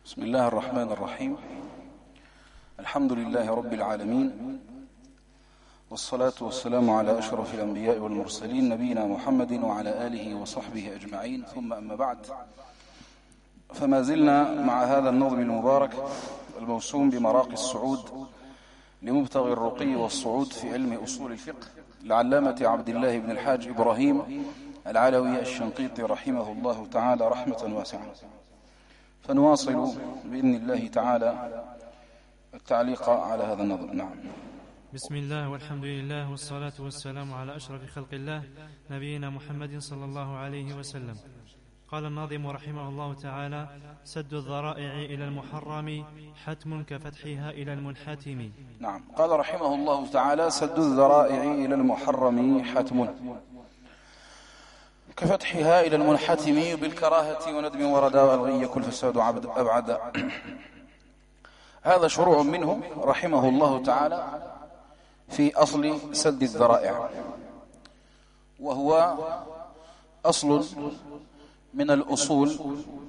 بسم الله الرحمن الرحيم. الحمد لله رب العالمين، والصلاة والسلام على أشرف الأنبياء والمرسلين نبينا محمد وعلى آله وصحبه أجمعين، ثم أما بعد، فما زلنا مع هذا النظم المبارك الموسوم بمراقي الصعود لمبتغي الرقي والصعود في علم أصول الفقه العلامة عبد الله بن الحاج إبراهيم العلوي الشنقيطي رحمه الله تعالى رحمة واسعة. فنواصل بإذن الله تعالى التعليق على هذا النظم. نعم. بسم الله والحمد لله والصلاة والسلام على أشرف خلق الله نبينا محمد صلى الله عليه وسلم. قال الناظم رحمه الله تعالى: سد الذرائع إلى المحرم حتم كفتحها إلى المنحتم. نعم. قال رحمه الله تعالى: سد الذرائع إلى المحرم حتم كفتحها إلى المنحتم بالكراهة وندم وردا الغي كل فساد أبعد. هذا شروع منه رحمه الله تعالى في أصل سد الذرائع، وهو أصل من الأصول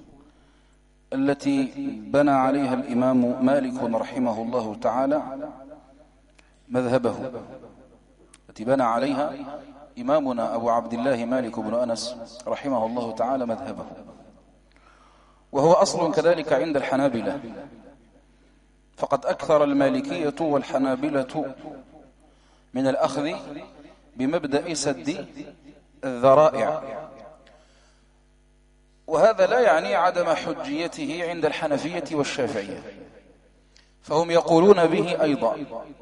التي بنى عليها الإمام مالك رحمه الله تعالى مذهبه، التي بنى عليها إمامنا أبو عبد الله مالك بن أنس رحمه الله تعالى مذهبه، وهو أصل كذلك عند الحنابلة، فقد أكثر المالكية والحنابلة من الأخذ بمبدأ سد الذرائع، وهذا لا يعني عدم حجيته عند الحنفية والشافعية، فهم يقولون به أيضا،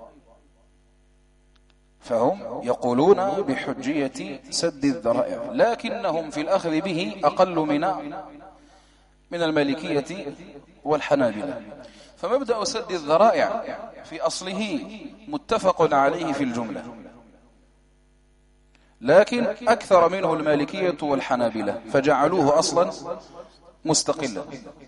فهم يقولون بحجية سد الذرائع، لكنهم في الأخذ به أقل من المالكية والحنابلة. فمبدأ سد الذرائع في أصله متفق عليه في الجملة، لكن أكثر منه المالكية والحنابلة فجعلوه أصلا مستقلا،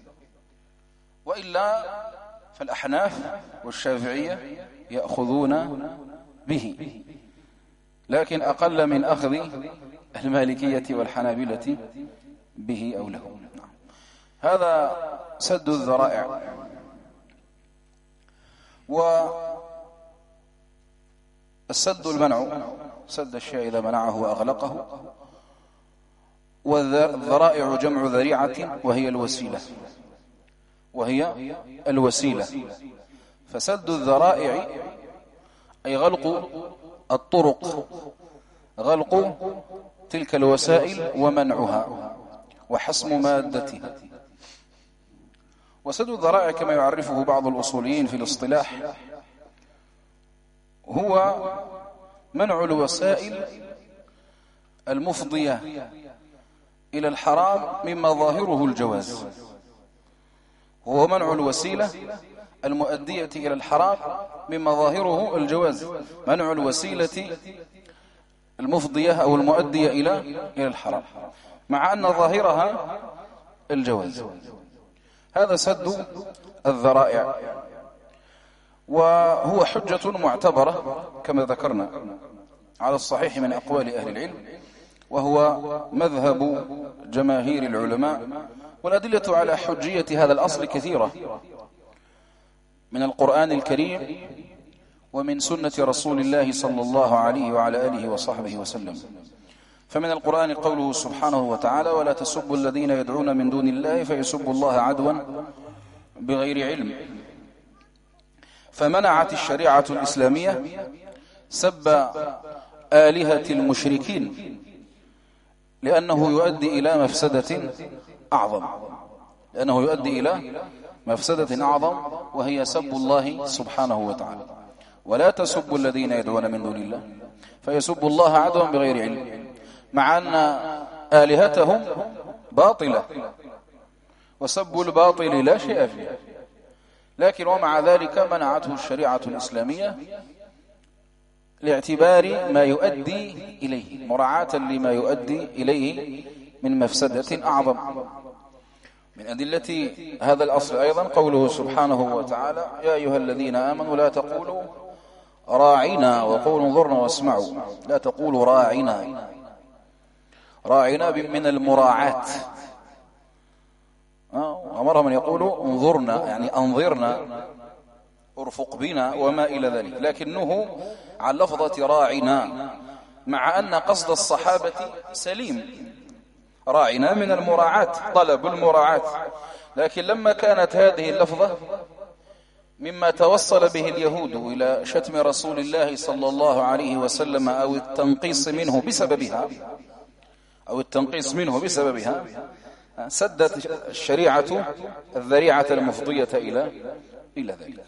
وإلا فالأحناف والشافعية يأخذون به، لكن أقل من أخذ المالكية والحنابلة به أو له. هذا سد الذرائع. والسد المنع، سد الشيء إذا منعه وأغلقه، والذرائع جمع ذريعة وهي الوسيلة. فسد الذرائع أي غلق الطرق، غلق تلك الوسائل ومنعها وحسم مادتها. وسد الذرائع كما يعرفه بعض الأصوليين في الاصطلاح هو منع الوسائل المفضية إلى الحرام مما ظاهره الجواز، وهو منع الوسيلة المؤدية إلى الحرام مما ظاهره الجواز، منع الوسيلة المفضية أو المؤدية إلى الحرام مع أن ظاهرها الجواز. هذا سد الذرائع، وهو حجة معتبرة كما ذكرنا على الصحيح من أقوال أهل العلم، وهو مذهب جماهير العلماء. والأدلة على حجية هذا الأصل كثيرة من القرآن الكريم ومن سنة رسول الله صلى الله عليه وعلى آله وصحبه وسلم. فمن القرآن قوله سبحانه وتعالى: ولا تسبوا الذين يدعون من دون الله فيسبوا الله عدوا بغير علم. فمنعت الشريعة الإسلامية سب آلهة المشركين لأنه يؤدي إلى مفسدة أعظم، وهي سب الله سبحانه وتعالى. ولا تسبوا الذين يدعون من دون الله فيسبوا الله عدوا بغير علم، مع أن آلهتهم باطلة، وسب الباطل لا شيء فيه، لكن ومع ذلك منعته الشريعة الإسلامية لاعتبار ما يؤدي إليه، مراعاة لما يؤدي إليه من مفسدة أعظم. من أدلة هذا الأصل أيضا قوله سبحانه وتعالى: يا أيها الذين آمنوا لا تقولوا راعنا وقولوا انظرنا واسمعوا، لا تقولوا راعنا من المراعاة، أمرهم أن يقولوا انظرنا، يعني أنظرنا، ارفق بنا وما إلى ذلك، لكنه عن لفظة راعنا، مع أن قصد الصحابة سليم، راعنا من المراعاة، طلب المراعاة، لكن لما كانت هذه اللفظة مما توصل به اليهود إلى شتم رسول الله صلى الله عليه وسلم أو التنقيص منه بسببها سدت الشريعة الذريعة المفضية إلى ذلك.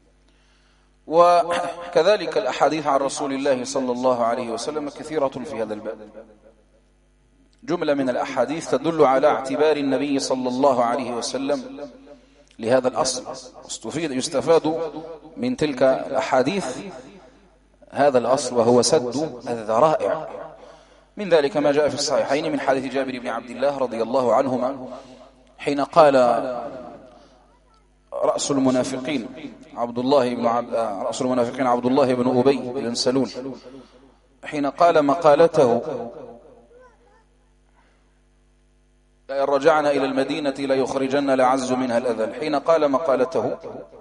وكذلك الأحاديث عن رسول الله صلى الله عليه وسلم كثيرة في هذا الباب. جملة من الأحاديث تدل على اعتبار النبي صلى الله عليه وسلم لهذا الأصل، يستفاد من تلك الأحاديث هذا الأصل، وهو سد الذرائع. من ذلك ما جاء في الصحيحين من حديث جابر بن عبد الله رضي الله عنهما حين قال رأس المنافقين عبد الله بن أبي بن سلول حين قال مقالته: لئن رجعنا إلى المدينة ليخرجن الأعز منها الأذل، حين قال مقالته،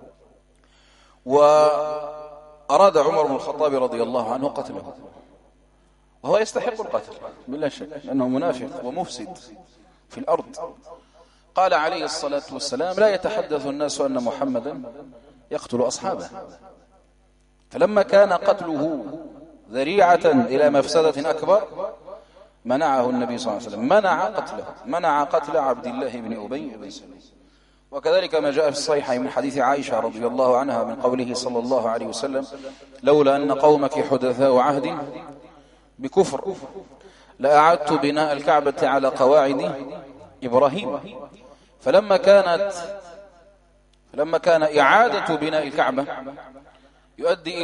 وأراد عمر بن الخطاب رضي الله عنه قتله، وهو يستحق القتل بلا شك لأنه منافق ومفسد في الأرض. قال عليه الصلاة والسلام: لا يتحدث الناس أن محمدا يقتل أصحابه. فلما كان قتله ذريعة إلى مفسدة أكبر منعه النبي صلى الله عليه وسلم، منع قتل عبد الله بن أبي بن سلول. وكذلك ما جاء في الصحيح من حديث عائشة رضي الله عنها من قوله صلى الله عليه وسلم: لولا أن قومك حدثاء عهد بكفر لأعدت بناء الكعبة على قواعد إبراهيم. فلما كان إعادة بناء الكعبة يؤدي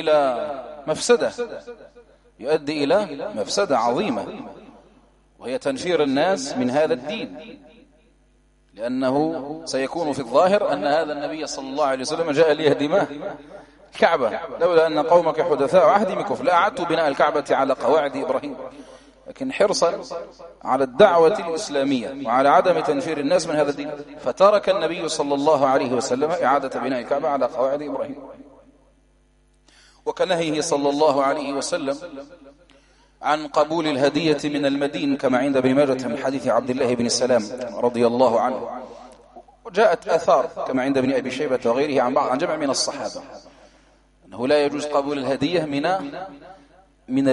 إلى مفسدة عظيمة، وهي تنفير الناس من هذا الدين، لأنه سيكون في الظاهر أن هذا النبي صلى الله عليه وسلم جاء ليهدم الكعبة. لولا أن قومك حدثاء عهد بكفر لأعدت بناء الكعبة على قواعد إبراهيم. لكن حرصا على الدعوة الإسلامية وعلى عدم تنفير الناس من هذا الدين، فترك النبي صلى الله عليه وسلم إعادة بناء الكعبة على قواعد إبراهيم. وكنهيه صلى الله عليه وسلم عن قبول الهدية من المدين كما عند ابن ماجه من حديث عبد الله بن السلام رضي الله عنه. وجاءت آثار كما عند ابن أبي شيبة وغيره عن جمع من الصحابة أنه لا يجوز قبول الهدية من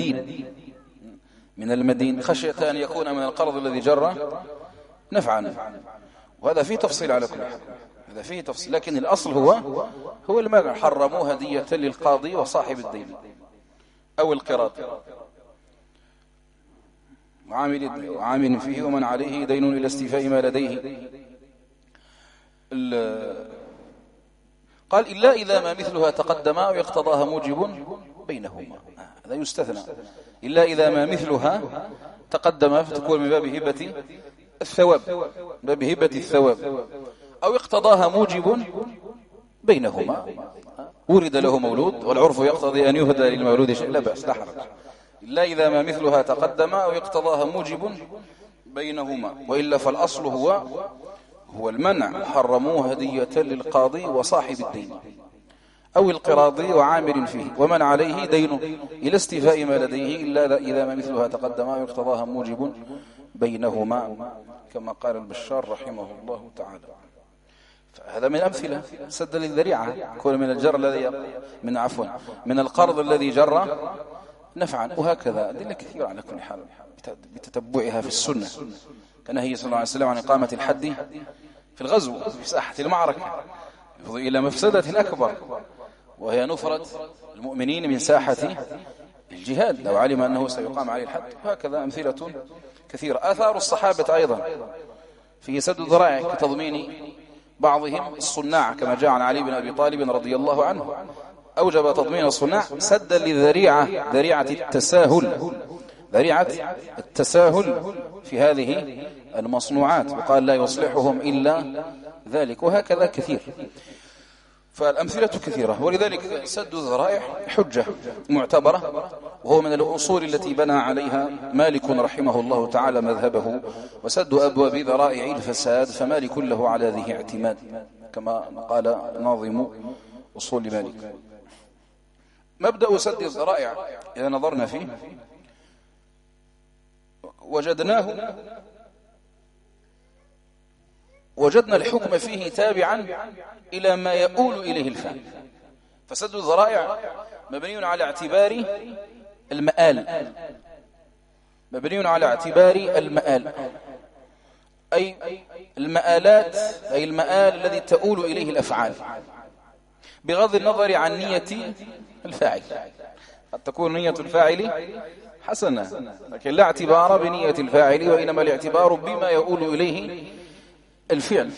المدين خشية أن يكون من القرض الذي جر نفعا. وهذا فيه تفصيل على كل حال، هذا فيه تفصيل، لكن الأصل هو المال. حرموا هدية للقاضي وصاحب الدين أو القراض وعامل فيه ومن عليه دين إلى استيفاء ما لديه. قال: إلا إذا ما مثلها تقدم أو اقتضاها موجب بينهما. هذا يستثنى، إلا إذا ما مثلها تقدم فتكون من باب هبة الثواب، أو اقتضاها موجب بينهما. ولد له مولود والعرف يقتضي أن يهدى للمولود شيء، لا بأس لا حرج. إلا إذا ما مثلها تقدم أو اقتضاها موجب بينهما، وإلا فالأصل هو المنع. حرموه هدية للقاضي وصاحب الدين أو القراضي وعامل فيه ومن عليه دين إلى استيفاء ما لديه، إلا إذا ما مثلها تقدم أو اقتضاها موجب بينهما، كما قال البشار رحمه الله تعالى. فهذا من أمثلة سد للذريعة، كل من الجر الذي من القرض الذي جر نفعا. وهكذا أدلة كثيرة على كل حال بتتبعها في السنة. كنهي صلى الله عليه وسلم عن إقامة الحد في الغزو في ساحة المعركة يفضي إلى مفسدة أكبر، وهي نفرة المؤمنين من ساحة الجهاد لو علم أنه سيقام عليه الحد. وهكذا أمثلة كثيرة. آثار الصحابة أيضا في سد الذرائع كتضمين بعضهم الصناع، كما جاء عن علي بن أبي طالب رضي الله عنه أوجب تضمين الصناع سدا للذريعة، ذريعة التساهل في هذه المصنوعات، وقال: لا يصلحهم إلا ذلك. وهكذا كثير. فالأمثلة كثيرة، ولذلك سد الذرائع حجة معتبرة، وهو من الأصول التي بنى عليها مالك رحمه الله تعالى مذهبه. وسد أبواب ذرائع الفساد فمالك له على ذي اعتماد، كما قال ناظم أصول مالك. مبدأ سد الذرائع إذا نظرنا فيه وجدنا الحكم فيه تابعا إلى ما يؤول إليه الفعل. فسد الذرائع مبني على اعتبار المآل، مبني على اعتبار المآل، أي المآلات، أي المآل الذي تؤول إليه الأفعال، بغض النظر عن نية الفاعل. قد تكون نية الفاعل حسنة، لكن لا اعتبار بنية الفاعل، وإنما الاعتبار بما يؤول إليه الفعل.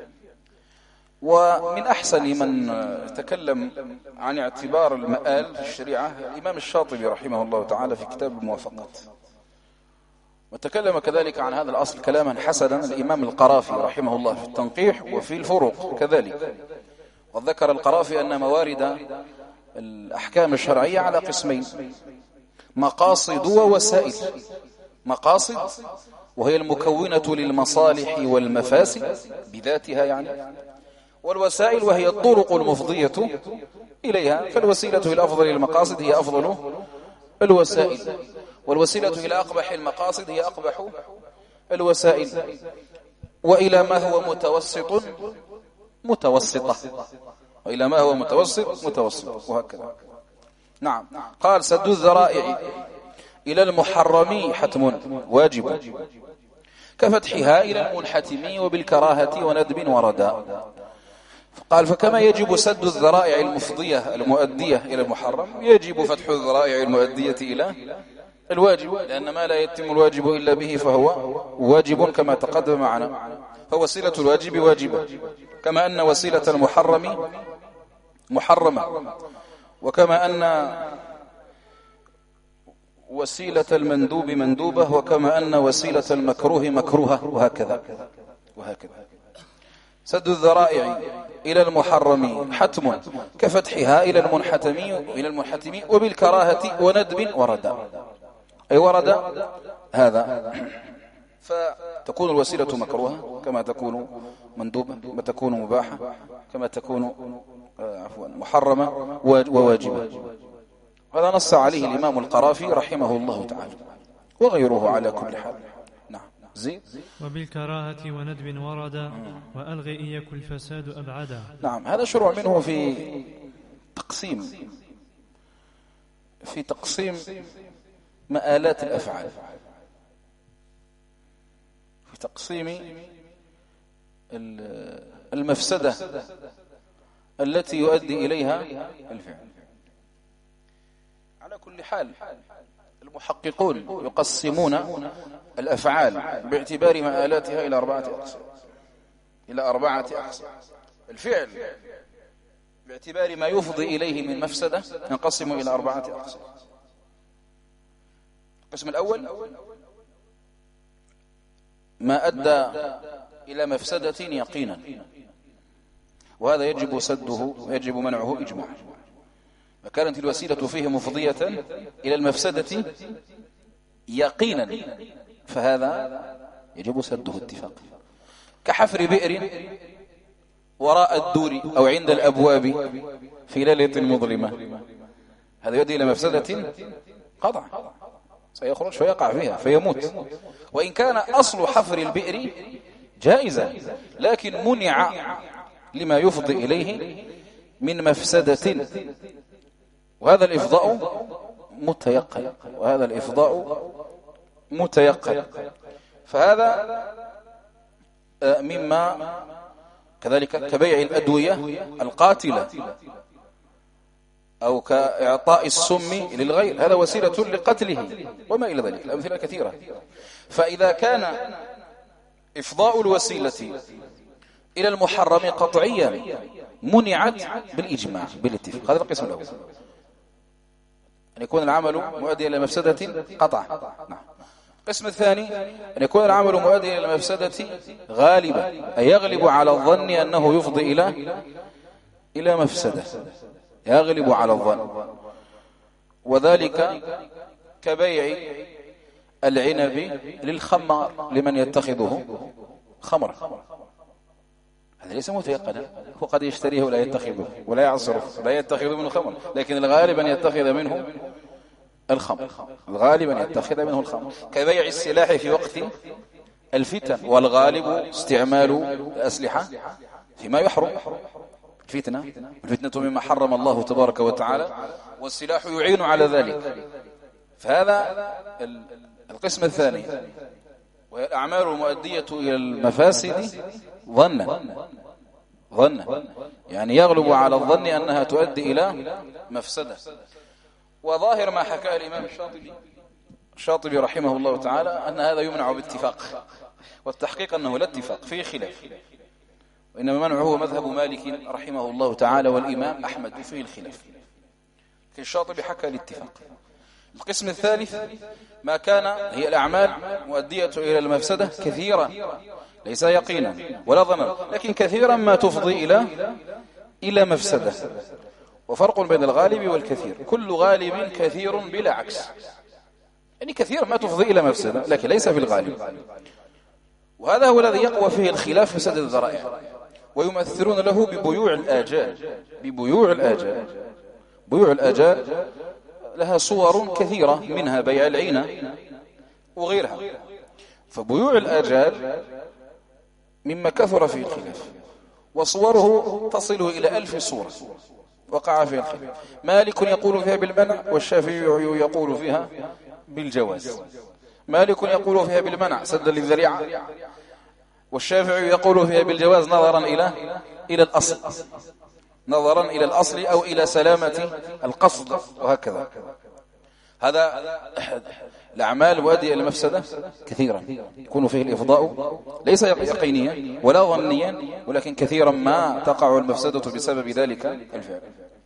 ومن أحسن من تكلم عن اعتبار المآل في الشريعة الإمام الشاطبي رحمه الله تعالى في كتاب الموافقات، وتكلم كذلك عن هذا الأصل كلاما حسنا الإمام القرافي رحمه الله في التنقيح وفي الفروق كذلك. وذكر القرافي أن موارد الأحكام الشرعية على قسمين: مقاصد ووسائل. مقاصد وهي المكونة للمصالح والمفاسد بذاتها يعني، والوسائل وهي الطرق المفضية إليها، فالوسيلة إلى أفضل المقاصد هي أفضل الوسائل، والوسيلة إلى أقبح المقاصد هي أقبح الوسائل، وإلى ما هو متوسط متوسطة، وإلى ما هو متوسط وهكذا. نعم. قال: سد الذرائع إلى المحرم حتم واجب، كفتحها إلى المنحتم وبالكراهة وندب وردا. قال: فكما يجب سد الذرائع المفضية المؤدية إلى المحرم، يجب فتح الذرائع المؤدية إلى الواجب، لأن ما لا يتم الواجب إلا به فهو واجب كما تقدم معنا. فوسيلة الواجب واجبة، كما أن وسيلة المحرم محرمة، وكما أن وسيلة المندوب مندوبة، وكما أن وسيلة المكروه مكروهة، وهكذا. سد الذرائع إلى المحرم حتم، كفتحها إلى المنحتم وبالكراهة وندب ورد، أي ورد هذا. فتكون الوسيلة مكروهة كما تكون مندوبة، كما تكون مباحة، كما تكون محرمة وواجبة. هذا نص عليه الإمام القرافي رحمه الله تعالى وغيره على كل حال. نعم. زيد. وبالكراهة وندب ورد، وألغي إن يكن الفساد أبعدا. نعم. هذا شروع منه في تقسيم مآلات الأفعال، في تقسيم المفسدة التي يؤدي إليها الفعل. على كل حال المحققون يقسمون الأفعال باعتبار مآلاتها إلى أربعة أقسام. الفعل باعتبار ما يفضي إليه من مفسدة ينقسم إلى 4 أقسام. القسم الأول ما أدى إلى مفسدة يقينا، وهذا يجب سده ويجب منعه إجماعا. فكانت الوسيلة فيه مفضية إلى المفسدة يقينا، فهذا يجب سده اتفاقا، كحفر بئر وراء الدور أو عند الأبواب في ليلة مظلمة، هذا يؤدي إلى مفسدة قطع، سيخرج فيقع فيها فيموت. وإن كان أصل حفر البئر جائزا، لكن منع لما يفضي إليه من مفسدة، وهذا الإفضاء متيقن، فهذا مما كذلك كبيع الأدوية القاتلة أو كإعطاء السم للغير، هذا وسيلة لقتله وما إلى ذلك، الأمثلة كثيرة. فإذا كان إفضاء الوسيلة إلى المحرم قطعيا منعت بالإجماع بالاتفاق، هذا القسم الأول، أن يكون العمل مؤديا إلى مفسدة قطع. نعم. القسم الثاني أن يكون العمل مؤديا إلى مفسدة غالبة، أي يغلب على الظن أنه يفضي إلى مفسدة يغلب على الظن، وذلك كبيع العنب للخمار لمن يتخذه خمرا. هذا ليس متيقنا، هو قد يشتريه ولا يتخذه ولا يعصره، لا يتخذ منه خمر، لكن الغالب أن يتخذ منه الخمر، الغالب أن يتخذ منه الخمر. كبيع السلاح في وقت الفتن، والغالب استعمال الأسلحة فيما يحرم. الفتنة مما حرم الله تبارك وتعالى، والسلاح يعين على ذلك. فهذا القسم الثاني، وهي الأعمال المؤدية إلى المفاسد ظنا، يعني يغلب على الظن أنها تؤدي إلى مفسدة. وظاهر ما حكى الإمام الشاطبي رحمه الله تعالى أن هذا يمنع باتفاق، والتحقيق أنه لا اتفاق، فيه خلاف، وإنما منعه هو مذهب مالك رحمه الله تعالى والإمام أحمد، فيه الخلاف. الشاطبي حكى الاتفاق. القسم الثالث ما كان هي الأعمال مؤدية إلى المفسدة كثيرا، ليس يقينا ولا ظنا، لكن كثيرا ما تفضي إلى مفسدة. وفرق بين الغالب والكثير، كل غالب كثير بلا عكس، يعني كثير ما تفضي إلى مفسدة لكن ليس في الغالب. وهذا هو الذي يقوى فيه الخلاف في سد الذرائع، ويمثلون له ببيوع الآجال. بيوع الآجال لها صور كثيرة، منها بيع العينة وغيرها. فبيوع الآجال مما كثر فيه الخلاف، وصوره تصل إلى 1000 صورة وقع فيها الخلاف. مالك يقول فيها بالمنع، والشافعي يقول فيها بالجواز. مالك يقول فيها بالمنع سدا للذريعة، والشافعي يقول فيها بالجواز نظرا إلى الأصل، نظرا إلى الأصل أو إلى سلامة القصد، وهكذا. هذا الأعمال المؤدية إلى المفسدة كثيرا يكون فيه الإفضاء ليس يقينيا ولا ظنيا، ولكن كثيرا ما تقع المفسدة بسبب ذلك الفعل.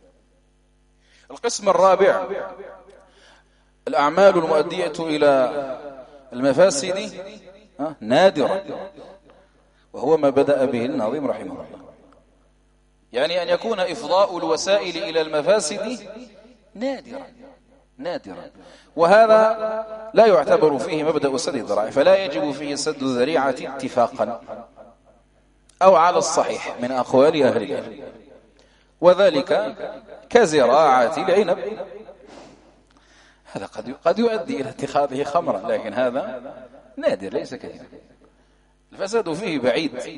القسم الرابع الأعمال المؤدية إلى المفاسد نادرا، وهو ما بدأ به الناظم رحمه الله، يعني أن يكون إفضاء الوسائل إلى المفاسد نادرا، وهذا لا يعتبر فيه مبدأ سد الذرائع، فلا يجب فيه سد الذريعة اتفاقا أو على الصحيح من أقوال أهل العلم، وذلك كزراعة العنب. هذا قد يؤدي إلى اتخاذه خمرا، لكن هذا نادر ليس كثيرا. الفساد فيه بعيد،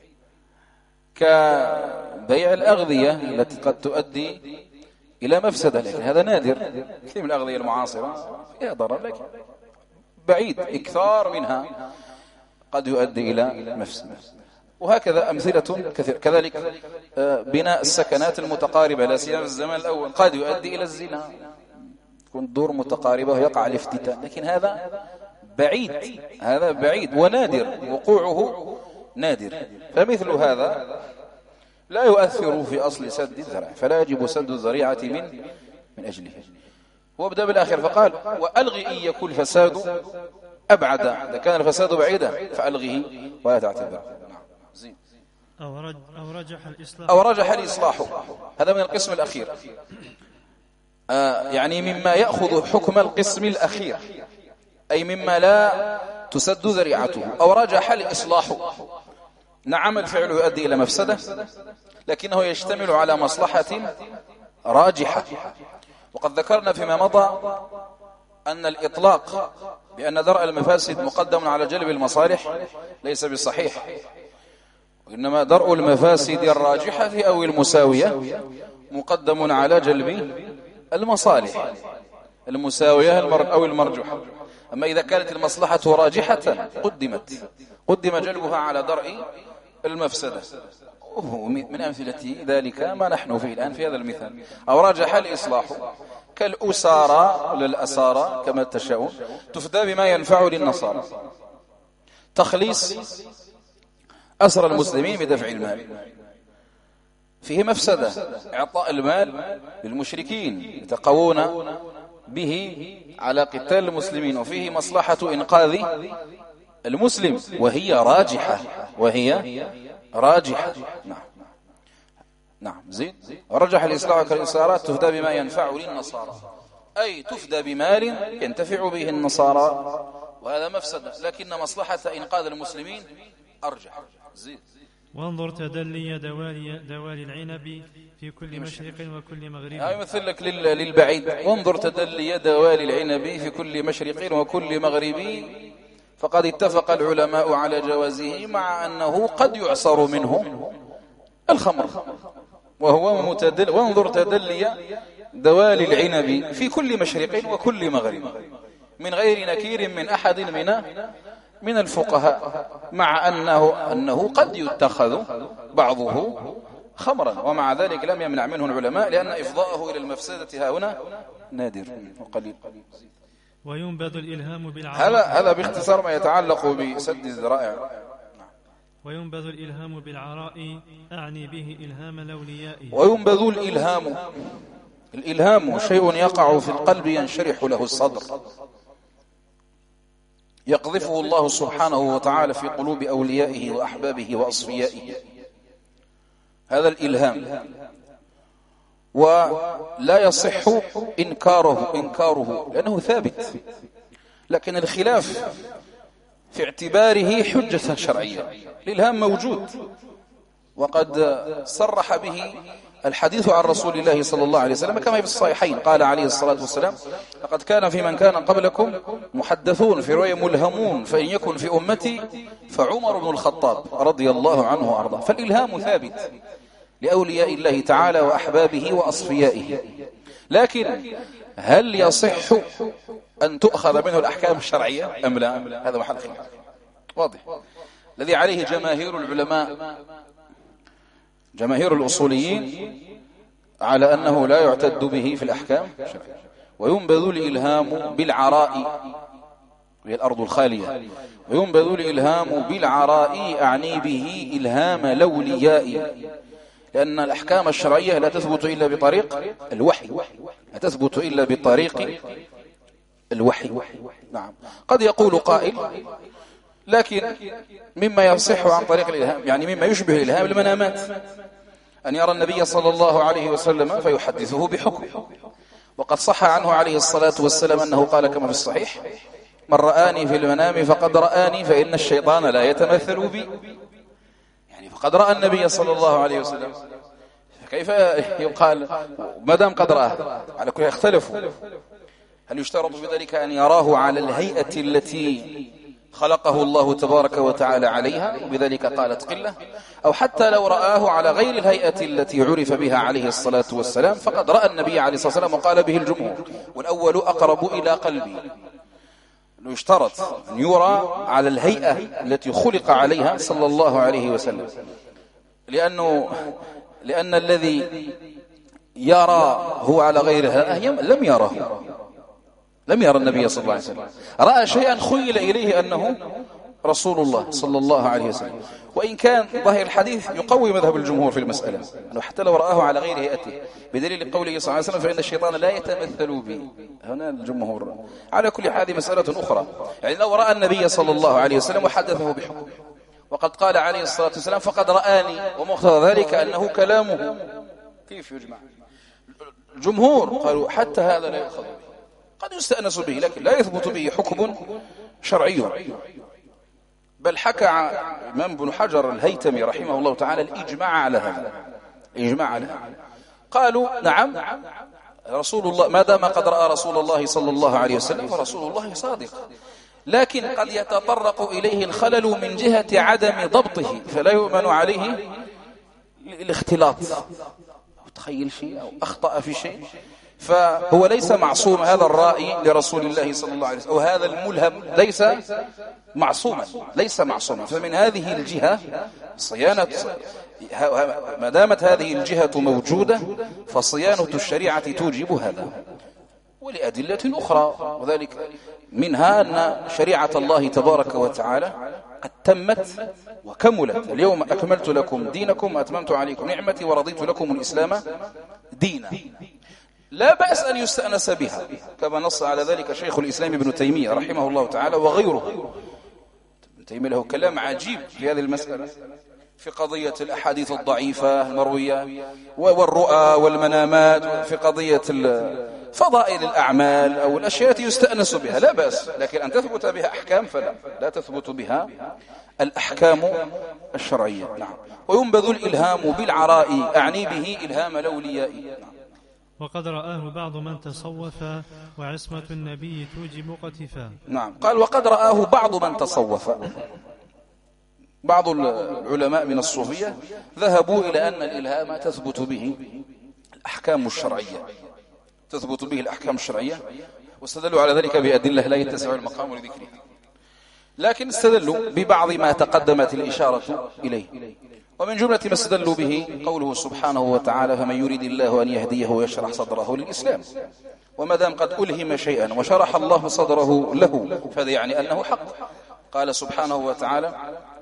كبيع الأغذية التي قد تؤدي إلى مفسدة، لكن هذا نادر. كثير من الأغذية المعاصرة فيها ضرر، لكن بعيد إكثار منها قد يؤدي إلى مفسدة. وهكذا أمثلة كثير. كذلك بناء السكنات المتقاربة لا سيما في الزمان الأول قد يؤدي إلى الزنا، تكون دور متقاربة ويقع الافتتان، لكن هذا بعيد ونادر، وقوعه نادر. فمثل هذا لا يؤثر في أصل سد الذرائع، فلا يجب سد الذريعة من أجله. وابدأ بالآخر فقال: وألغي إن يكون الفساد أبعد، إذا كان الفساد بعيدا فألغيه ولا تعتبر. أو رجح الإصلاح. هذا من القسم الأخير، يعني مما يأخذ حكم القسم الأخير، أي مما لا تسد ذريعته. أو رجح الإصلاح، نعم الفعل يؤدي إلى مفسدة، لكنه يشتمل على مصلحة راجحة. وقد ذكرنا فيما مضى أن الإطلاق بأن درء المفاسد مقدم على جلب المصالح ليس بصحيح، وإنما درء المفاسد الراجحة أو المساوية مقدم على جلب المصالح المساوية أو المرجوحة. أما إذا كانت المصلحة راجحة قدم جلبها على درء المفسدة. من أمثلة ذلك ما نحن فيه الآن في هذا المثال. أو رجح الإصلاح كالأسارى للأسارى كما تشاءون، تفدى بما ينفع للنصارى، تخليص أسر المسلمين بدفع المال، فيه مفسدة، إعطاء المال للمشركين يتقوون به على قتال المسلمين، وفيه مصلحة إنقاذ المسلم وهي راجحة. نعم زيد. ورجح الإصلاح كالإصارات تفدى بما ينفع للنصارى، أي تفدى بمال ينتفع به النصارى، وهذا مفسدة، لكن مصلحة إنقاذ المسلمين أرجح. زيد. وانظر تدلي دوالي العنب في كل مشرق وكل مغرب. يمثل لك للبعيد. وانظر تدلي دوالي العنب في كل مشرق وكل مغرب، فقد اتفق العلماء على جوازه، مع أنه قد يعصر منه الخمر، وهو متدل. وانظر تدلي دوالي العنب في كل مشرق وكل مغرب، من غير نكير من أحد من الفقهاء، مع أنه قد يتخذ بعضه خمرا، ومع ذلك لم يمنع منه العلماء، لأن إفضاءه إلى المفسدة هنا نادر وقليل. وينبذ الإلهام بالعراء. هذا باختصار ما يتعلق بسد الذرائع. وينبذ الإلهام بالعراء، أعني به إلهام الأولياء. وينبذ الإلهام شيء يقع في القلب ينشرح له الصدر، يقذفه الله سبحانه وتعالى في قلوب أوليائه وأحبابه وأصفيائه، هذا الإلهام، ولا يصح إنكاره لأنه ثابت، لكن الخلاف في اعتباره حجة شرعية. الإلهام موجود، وقد صرح به الحديث عن رسول الله صلى الله عليه وسلم كما في الصحيحين، قال عليه الصلاة والسلام: لقد كان في من كان قبلكم محدثون، في رواية ملهمون، فإن يكن في أمتي فعمر بن الخطاب رضي الله عنه وأرضاه. فالإلهام ثابت لأولياء الله تعالى وأحبابه وأصفيائه، لكن هل يصح أن تؤخذ منه الأحكام الشرعية أم لا؟ هذا محل خلاف واضح، الذي عليه جماهير العلماء، جماهير الأصوليين، على أنه لا يعتد به في الأحكام الشرعية. وينبذ الإلهام بالعراء، وهي الأرض الخالية. وينبذ الإلهام بالعراء، أعني به إلهام الأولياء، لأن الأحكام الشرعية لا تثبت إلا بطريق الوحي، لا تثبت إلا بطريق الوحي. نعم. قد يقول قائل: لكن مما يصح عن طريق الإلهام، يعني مما يشبه الإلهام المنامات، أن يرى النبي صلى الله عليه وسلم فيحدثه بحكم، وقد صح عنه عليه الصلاة والسلام أنه قال كما في الصحيح: من رآني في المنام فقد رآني، فإن الشيطان لا يتمثل بي. يعني فقد رأى النبي صلى الله عليه وسلم، كيف يقال ما دام قد رآه؟ على كل يختلفوا، هل يشترط بذلك أن يراه على الهيئة التي خلقه الله تبارك وتعالى عليها، وبذلك قالت قلة، أو حتى لو رآه على غير الهيئة التي عرف بها عليه الصلاة والسلام فقد رأى النبي عليه الصلاة والسلام وقال به الجمهور، والأول أقرب إلى قلبي. يشترط أن يرى على الهيئة التي خلق عليها صلى الله عليه وسلم، لأن الذي يرى هو على غير هذا لم يرى النبي صلى الله عليه وسلم، رأى شيئا خيل إليه أنه رسول الله صلى الله عليه وسلم، وإن كان ظاهر الحديث يقوي مذهب الجمهور في المسألة، أنه حتى لو رآه على غير هيئته، بدليل قوله صلى الله عليه وسلم: فإن الشيطان لا يتمثل بي. هنا الجمهور. على كل حال مسألة أخرى، يعني لو رأى النبي صلى الله عليه وسلم وحدثه بحكم، وقد قال عليه الصلاة والسلام: فقد رآني، ومقتضى ذلك أنه كلامه، كيف يجمع؟ الجمهور قالوا حتى هذا لا يؤخذ به، قد يستأنس به لكن لا يثبت به حكم شرعي. بل حكى الإمام ابن حجر الهيتمي رحمه الله تعالى الإجماع على هذا، قالوا: نعم، رسول الله ما دام قد رأى رسول الله صلى الله عليه وسلم فرسول الله صادق، لكن قد يتطرق إليه الخلل من جهة عدم ضبطه، فلا يؤمن عليه الاختلاط، أو تخيل شيء أو أخطأ في شيء، فهو ليس معصوم. هذا الرائي لرسول الله صلى الله عليه وسلم، أو هذا الملهم ليس معصوما. فمن هذه الجهة صيانة، ما دامت هذه الجهة موجودة فصيانة الشريعة توجب هذا، ولأدلة أخرى، وذلك منها أن شريعة الله تبارك وتعالى قد تمت وكملت: اليوم أكملت لكم دينكم وأتممت عليكم نعمتي ورضيت لكم الإسلام دينا. لا بأس أن يستأنس بها، كما نص على ذلك شيخ الإسلام ابن تيمية رحمه الله تعالى وغيره. ابن تيمية له كلام عجيب في هذه المسألة، في قضية الأحاديث الضعيفة المروية والرؤى والمنامات، في قضية فضائل الأعمال أو الأشياء التي يستأنس بها لا بأس، لكن أن تثبت بها أحكام فلا، لا تثبت بها الأحكام الشرعية. نعم. وينبذ الإلهام بالعراء، أعني به إلهام الأولياء. وقد رآه بعض من تصوف وعصمة النبي توجب اقتفاء. نعم. قال وقد رآه بعض من تصوف. بعض العلماء من الصوفية ذهبوا إلى أن الإلهام تثبت به الأحكام الشرعية، تثبت به الأحكام الشرعية، واستدلوا على ذلك بأدلة لا يتسع المقام لذكرها، لكن استدلوا ببعض ما تقدمت الإشارة إليه. ومن جملة ما استدلوا به قوله سبحانه وتعالى فمن يريد الله أن يهديه يشرح صدره للإسلام، وما دام قد ألهم شيئا وشرح الله صدره له فهذا يعني أنه حق. قال سبحانه وتعالى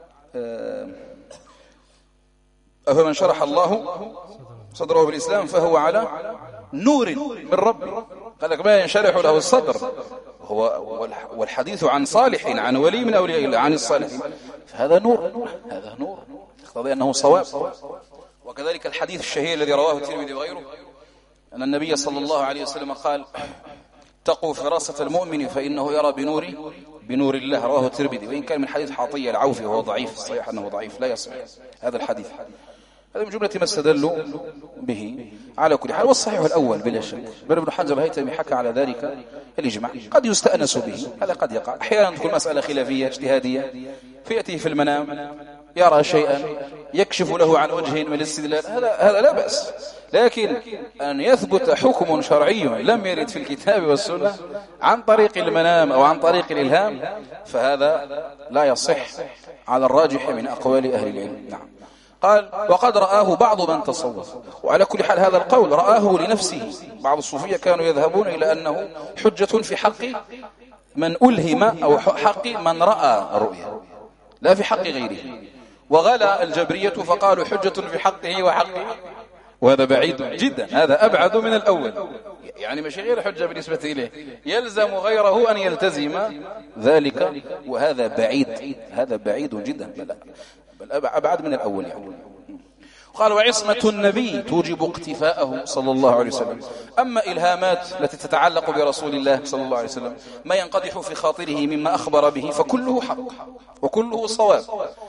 أفمن شرح الله صدره بالإسلام فهو على نور من ربه. قال لك ما ينشرح له الصدر، والحديث عن صالح، عن ولي من أولياء الله، عن الصالحين، فهذا نور، هذا نور يقتضي أنه صواب. وكذلك الحديث الشهير الذي رواه الترمذي وغيره أن النبي صلى الله عليه وسلم قال اتقوا فراسة المؤمن فإنه يرى بنور الله، رواه الترمذي، وإن كان من حديث حاطية العوفي وهو ضعيف، الصحيح أنه ضعيف لا يصح هذا الحديث. هذا من جملة ما استدلوا به. على كل حال والصحيح الأول بلا شك، بل ابن حجر الهيثمي حكى على ذلك الإجماع. قد يستأنس به، هذا قد يقع أحيانا، تكون مسألة خلافية اجتهادية، فيأتيه في المنام يرى شيئا يكشف له عن وجه من الاستدلال، هذا لا بأس. لكن أن يثبت حكم شرعي لم يرد في الكتاب والسنة عن طريق المنام أو عن طريق الإلهام فهذا لا يصح على الراجح من أقوال أهل العلم. نعم. قال وقد رآه بعض من تصوف. وعلى كل حال هذا القول رآه لنفسه. بعض الصوفية كانوا يذهبون إلى أنه حجة في حق من ألهم أو حق من رأى الرؤيا، لا في حق غيره. وغلا الجبرية فقالوا حجة في حقه وحقه، وهذا بعيد جدا، هذا أبعد من الأول، يعني مش غير حجة بالنسبة إليه، يلزم غيره أن يلتزم ذلك، وهذا بعيد، هذا بعيد جدا، بل أبعد من الأول يعني. قال وعصمة النبي توجب اقتفاءه صلى الله عليه وسلم. أما إلهامات التي تتعلق برسول الله صلى الله عليه وسلم ما ينقدح في خاطره مما أخبر به فكله حق وكله صواب،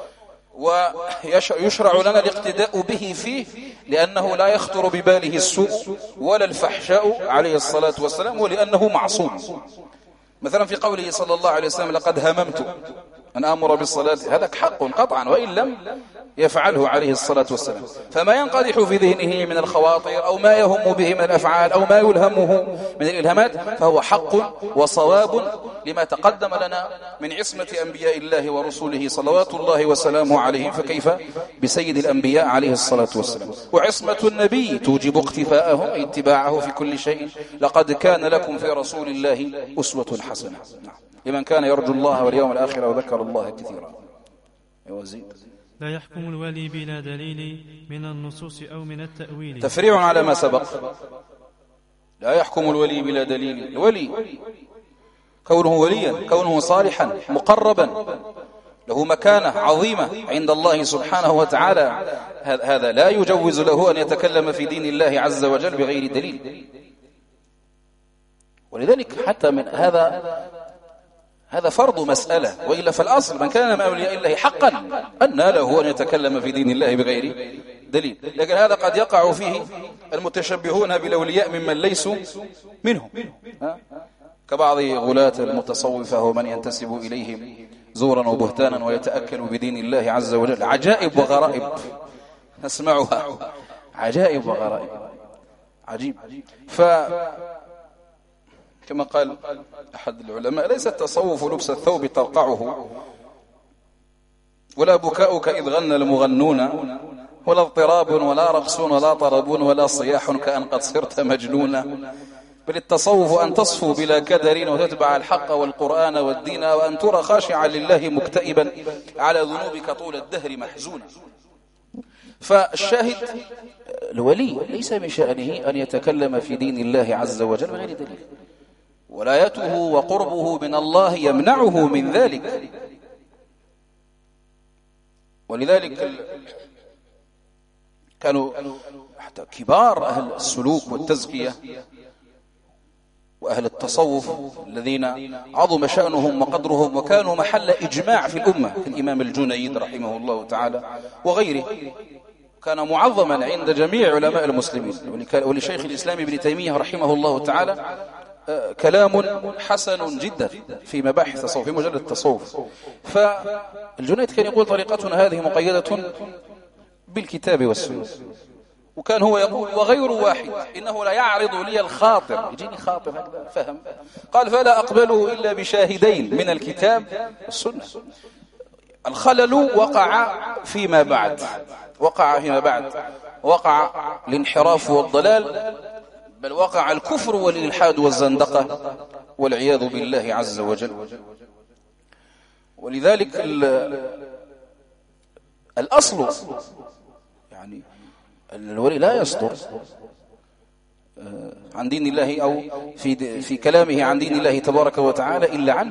ويشرع لنا الاقتداء به فيه لأنه لا يخطر بباله السوء ولا الفحشاء عليه الصلاة والسلام، ولأنه معصوم. مثلا في قوله صلى الله عليه وسلم لقد هممت أن آمر بالصلاة، هذا حق قطعا وإن لم يفعله عليه الصلاة والسلام. فما ينقدح في ذهنه من الخواطر أو ما يهم به من الأفعال أو ما يلهمه من الإلهامات فهو حق وصواب لما تقدم لنا من عصمة أنبياء الله ورسوله صلوات الله وسلامه عليهم، فكيف بسيد الأنبياء عليه الصلاة والسلام. وعصمة النبي توجب اقتفاءه أي اتباعه في كل شيء. لقد كان لكم في رسول الله أسوة حسنة لمن كان يرجو الله واليوم الآخر وذكر الله كثيرا. يوزيد لا يحكم الولي بلا دليل من النصوص أو من التأويل. تفريع على ما سبق. لا يحكم الولي بلا دليل. الولي كونه وليا، كونه صالحا مقربا له مكانة عظيمة عند الله سبحانه وتعالى، هذا لا يجوز له أن يتكلم في دين الله عز وجل بغير دليل. ولذلك حتى من هذا فرض مسألة، وإلا فالأصل من كان من أولياء الله حقا أن له أن يتكلم في دين الله بغير دليل. لكن هذا قد يقع فيه المتشبهون بالأولياء ممن ليسوا منهم، كبعض غلاة المتصوفة ومن ينتسب إليهم زورا وبهتانا ويتأكل بدين الله عز وجل. عجائب وغرائب نسمعها، عجائب وغرائب، عجيب. كما قال أحد العلماء ليس التصوف لبس الثوب ترقعه، ولا بكاؤك إذ غنى المغنون، ولا اضطراب ولا رقص ولا طرب ولا صياح كأن قد صرت مجنونا، بل التصوف أن تصفو بلا كدر وتتبع الحق والقرآن والدين، وأن ترى خاشعا لله مكتئبا على ذنوبك طول الدهر محزونا. فالشاهد الولي ليس من شأنه أن يتكلم في دين الله عز وجل بغير دليل، ولايته وقربه من الله يمنعه من ذلك. ولذلك كانوا حتى كبار أهل السلوك والتزكية وأهل التصوف الذين عظم شأنهم وقدرهم وكانوا محل إجماع في الأمة، الإمام الجنيد رحمه الله تعالى وغيره كان معظما عند جميع علماء المسلمين. ولشيخ الإسلام ابن تيمية رحمه الله تعالى كلام حسن جدا في مباحث التصوف، في مجال التصوف. فالجنيد كان يقول طريقتنا هذه مقيدة بالكتاب والسنة، وكان هو يقول وغير واحد إنه لا يعرض لي الخاطر، يجيني خاطر هكذا فهم، قال فلا أقبله إلا بشاهدين من الكتاب والسنة. الخلل وقع فيما بعد، وقع الانحراف والضلال، بل وقع الكفر والإلحاد والزندقة والعياذ بالله عز وجل. ولذلك الأصل يعني الولي لا يصدر عن دين الله أو في كلامه عن دين الله تبارك وتعالى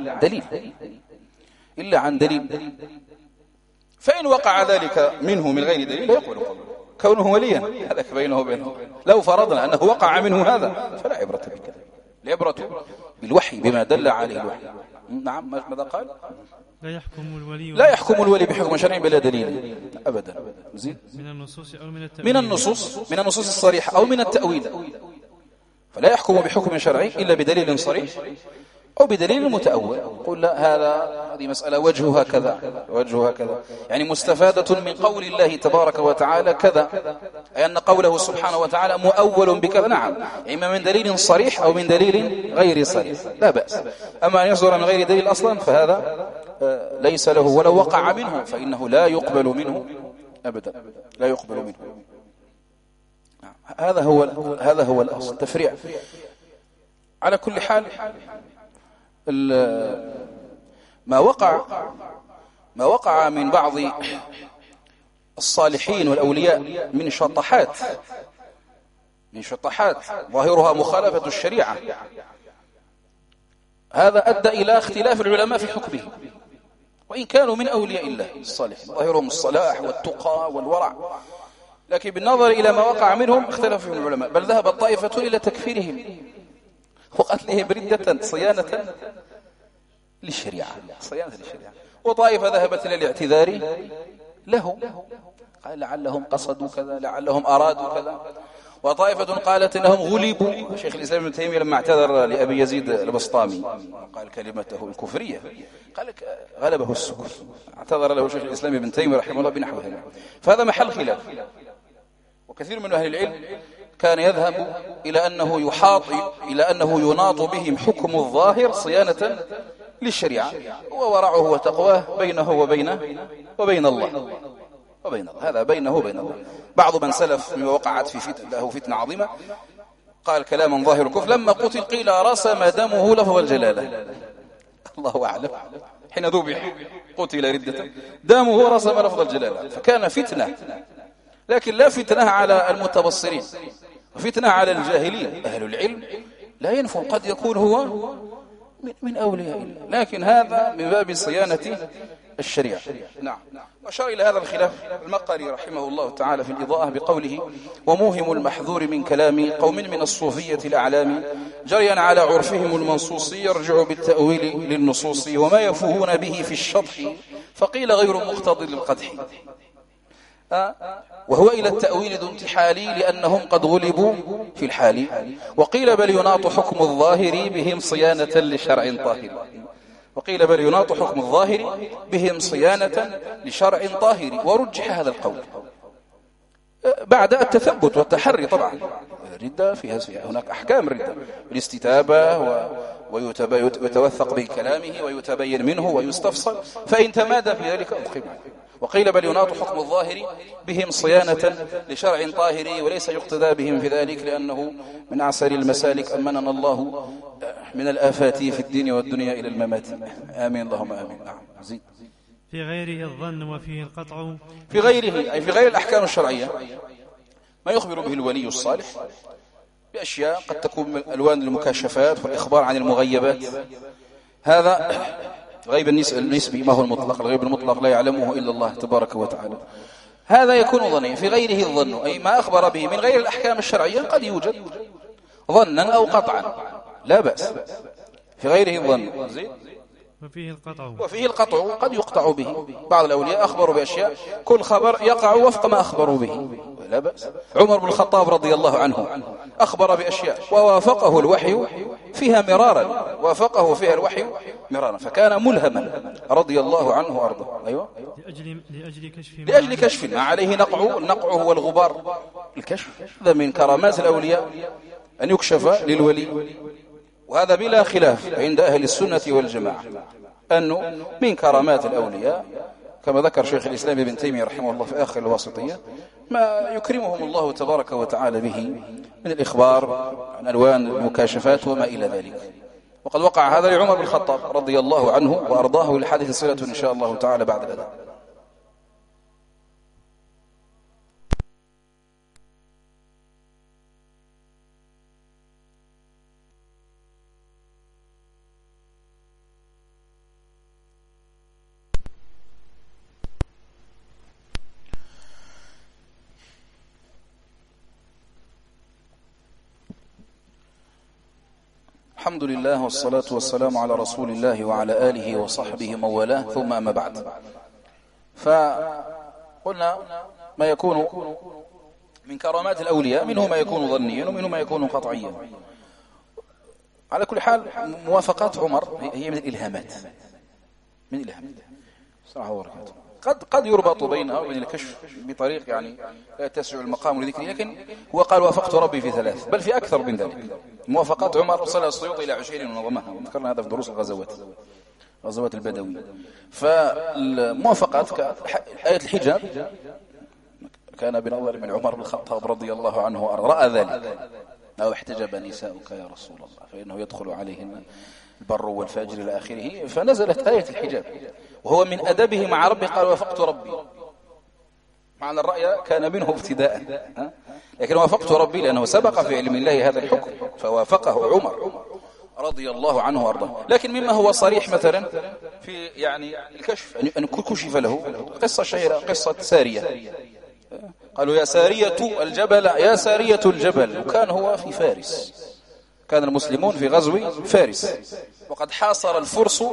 إلا عن دليل. فإن وقع ذلك منه من غير دليل لا يقبل كونه وليا، هذا بينه وبينه. لو فرضنا أنه وقع منه هذا فلا عبرة بكذا، العبرة بالوحي بما دل عليه الوحي. نعم، ماذا قال؟ لا يحكم الولي بحكم شرعي بلا دليل أبدا. زين؟ من النصوص أو من التأويل، من النصوص الصريحة أو من التأويل. فلا يحكم بحكم شرعي إلا بدليل صريح أو بدليل متأول. قل لا، هذه مسألة وجهها كذا، يعني مستفادة من قول الله تبارك وتعالى كذا، أي أن قوله سبحانه وتعالى مؤول بكذا. نعم، إما من دليل صريح أو من دليل غير صريح لا بأس. أما أن يصدر من غير دليل أصلا فهذا ليس له، ولو وقع منه فإنه لا يقبل منه أبدا، لا يقبل منه. هذا هو الأصل، تفريع. على كل حال ما وقع من بعض الصالحين والأولياء من شطحات ظاهرها مخالفة الشريعة، هذا أدى إلى اختلاف العلماء في حكمه، وإن كانوا من أولياء الله الصالحين ظاهرهم الصلاح والتقى والورع، لكن بالنظر إلى ما وقع منهم اختلف فيهم العلماء، بل ذهبت طائفة إلى تكفيرهم وقتلهم ردة صيانة للشريعة، وطائفة ذهبت إلى الاعتذار لهم، قال لعلهم قصدوا كذا، لعلهم أرادوا كذا. وطائفة قالت إنهم غلبوا. شيخ الإسلام ابن تيمية لما اعتذر لأبي يزيد البسطامي قال كلمته الكفرية، قال غلبه السكر، اعتذر له شيخ الإسلام ابن تيمية رحمه الله بنحوه. فهذا محل خلاف، وكثير من أهل العلم كان يذهب إلى أنه يناط بهم حكم الظاهر صيانة للشريعة، وورعه وتقواه بينه وبين الله. هذا بينه وبين الله. بعض من سلف مما وقعت له فتنة عظيمة قال كلاما ظاهر الكفر، لما قتل قيل رسم دمه لفظ الجلالة، الله أعلم، حين ذبح قتل ردة دمه رسم لفظ الجلالة، فكان فتنة، لكن لا فتنة على المتبصرين وفتنة على الجاهلين. أهل العلم لا ينفع، قد يكون هو من أولياء الله، لكن هذا من باب صيانة الشريعة. نعم. وأشار إلى هذا الخلاف المقري رحمه الله تعالى في الإضاءة بقوله وموهم المحذور من كلام قوم من الصوفية الأعلام جريا على عرفهم المنصوص يرجع بالتأويل للنصوص وما يفوهون به في الشطح فقيل غير مقتضي للقدح، وهو إلى التأويل ذو انتحالي لأنهم قد غلبوا في الحال، وقيل بل يناط حكم الظاهر بهم صيانة لشرع طاهر، وقيل بل يناط حكم الظاهر بهم صيانة لشرع طاهر. ورجح هذا القول بعد التثبت والتحري. طبعا الردة فيها هناك أحكام الردة، الاستتابة ويتوثق بكلامه ويتبين منه ويستفصل، فإن تمادى في ذلك أدخل. وقيل بل يناط حكم الظاهر بهم صيانة لشرع طاهر وليس يقتدى بهم في ذلك لأنه من أعسر المسالك أمننا الله من الآفات في الدين والدنيا إلى الممات، آمين اللهم آمين. نعم. زيد. في غيره الظن وفيه القطع، في غيره أي في غير الأحكام الشرعية ما يخبر به الولي الصالح بأشياء قد تكون من ألوان المكاشفات والإخبار عن المغيبات، هذا الغيب النسبي ما هو المطلق؟ الغيب المطلق لا يعلمه إلا الله تبارك وتعالى. هذا يكون ظنيا، في غيره الظن أي ما أخبر به من غير الأحكام الشرعية قد يوجد ظنا أو قطعا لا بأس، في غيره الظن. وفيه القطع قد يقطع به. بعض الأولياء أخبروا بأشياء كل خبر يقع وفق ما أخبروا به لا بأس. عمر بن الخطاب رضي الله عنه أخبر بأشياء ووافقه الوحي فيها مرارا، وافقه فيها الوحي مرارا، فكان ملهما رضي الله عنه وأرضاه. أيوة، لأجل كشف ما عليه نقع. النقع هو الغبار، الكشف. هذا من كرامات الأولياء أن يكشف للولي، وهذا بلا خلاف عند أهل السنة والجماعة أنه من كرامات الأولياء، كما ذكر شيخ الإسلام ابن تيمية رحمه الله في آخر الواسطية، ما يكرمهم الله تبارك وتعالى به من الإخبار عن ألوان المكاشفات وما إلى ذلك. وقد وقع هذا لعمر بن الخطاب رضي الله عنه وأرضاه، والحديث صلة إن شاء الله تعالى بعد ذلك. الحمد لله والصلاة والسلام على رسول الله وعلى آله وصحبه موالاه، ثم أما بعد. فقلنا ما يكون من كرامات الأولياء منه ما يكون ظنيا ومنه ما يكون قطعيا. على كل حال موافقات عمر هي من الإلهامات، من الإلهامات صراحة وبركاته. قد يربط بينها وبين الكشف بطريق يعني لا يتسع المقام لذكره، لكن هو قال وافقت ربي في 3، بل في أكثر من ذلك. موافقات عمر وصل السيوطي إلى 20 ونظمها، وذكرنا هذا في دروس غزوات البدوي. فالموافقات آية الحجاب كان بنظر من عمر بن الخطاب رضي الله عنه رأى ذلك، أو احتجب نساؤك يا رسول الله فإنه يدخل عليهن البر والفاجر إلى آخره، فنزلت آية الحجاب، وهو من أدبه مع ربه قال وافقت ربي. معنى الرأي كان منه ابتداء، لكن وافقت ربي لأنه سبق في علم الله هذا الحكم، فوافقه عمر رضي الله عنه وارضاه. لكن مما هو صريح مثلا في يعني الكشف أن كشف له قصة شهيرة، قصة سارية. قالوا يا سارية الجبل، يا سارية الجبل، وكان هو في فارس. كان المسلمون في غزو فارس، وقد حاصر الفرس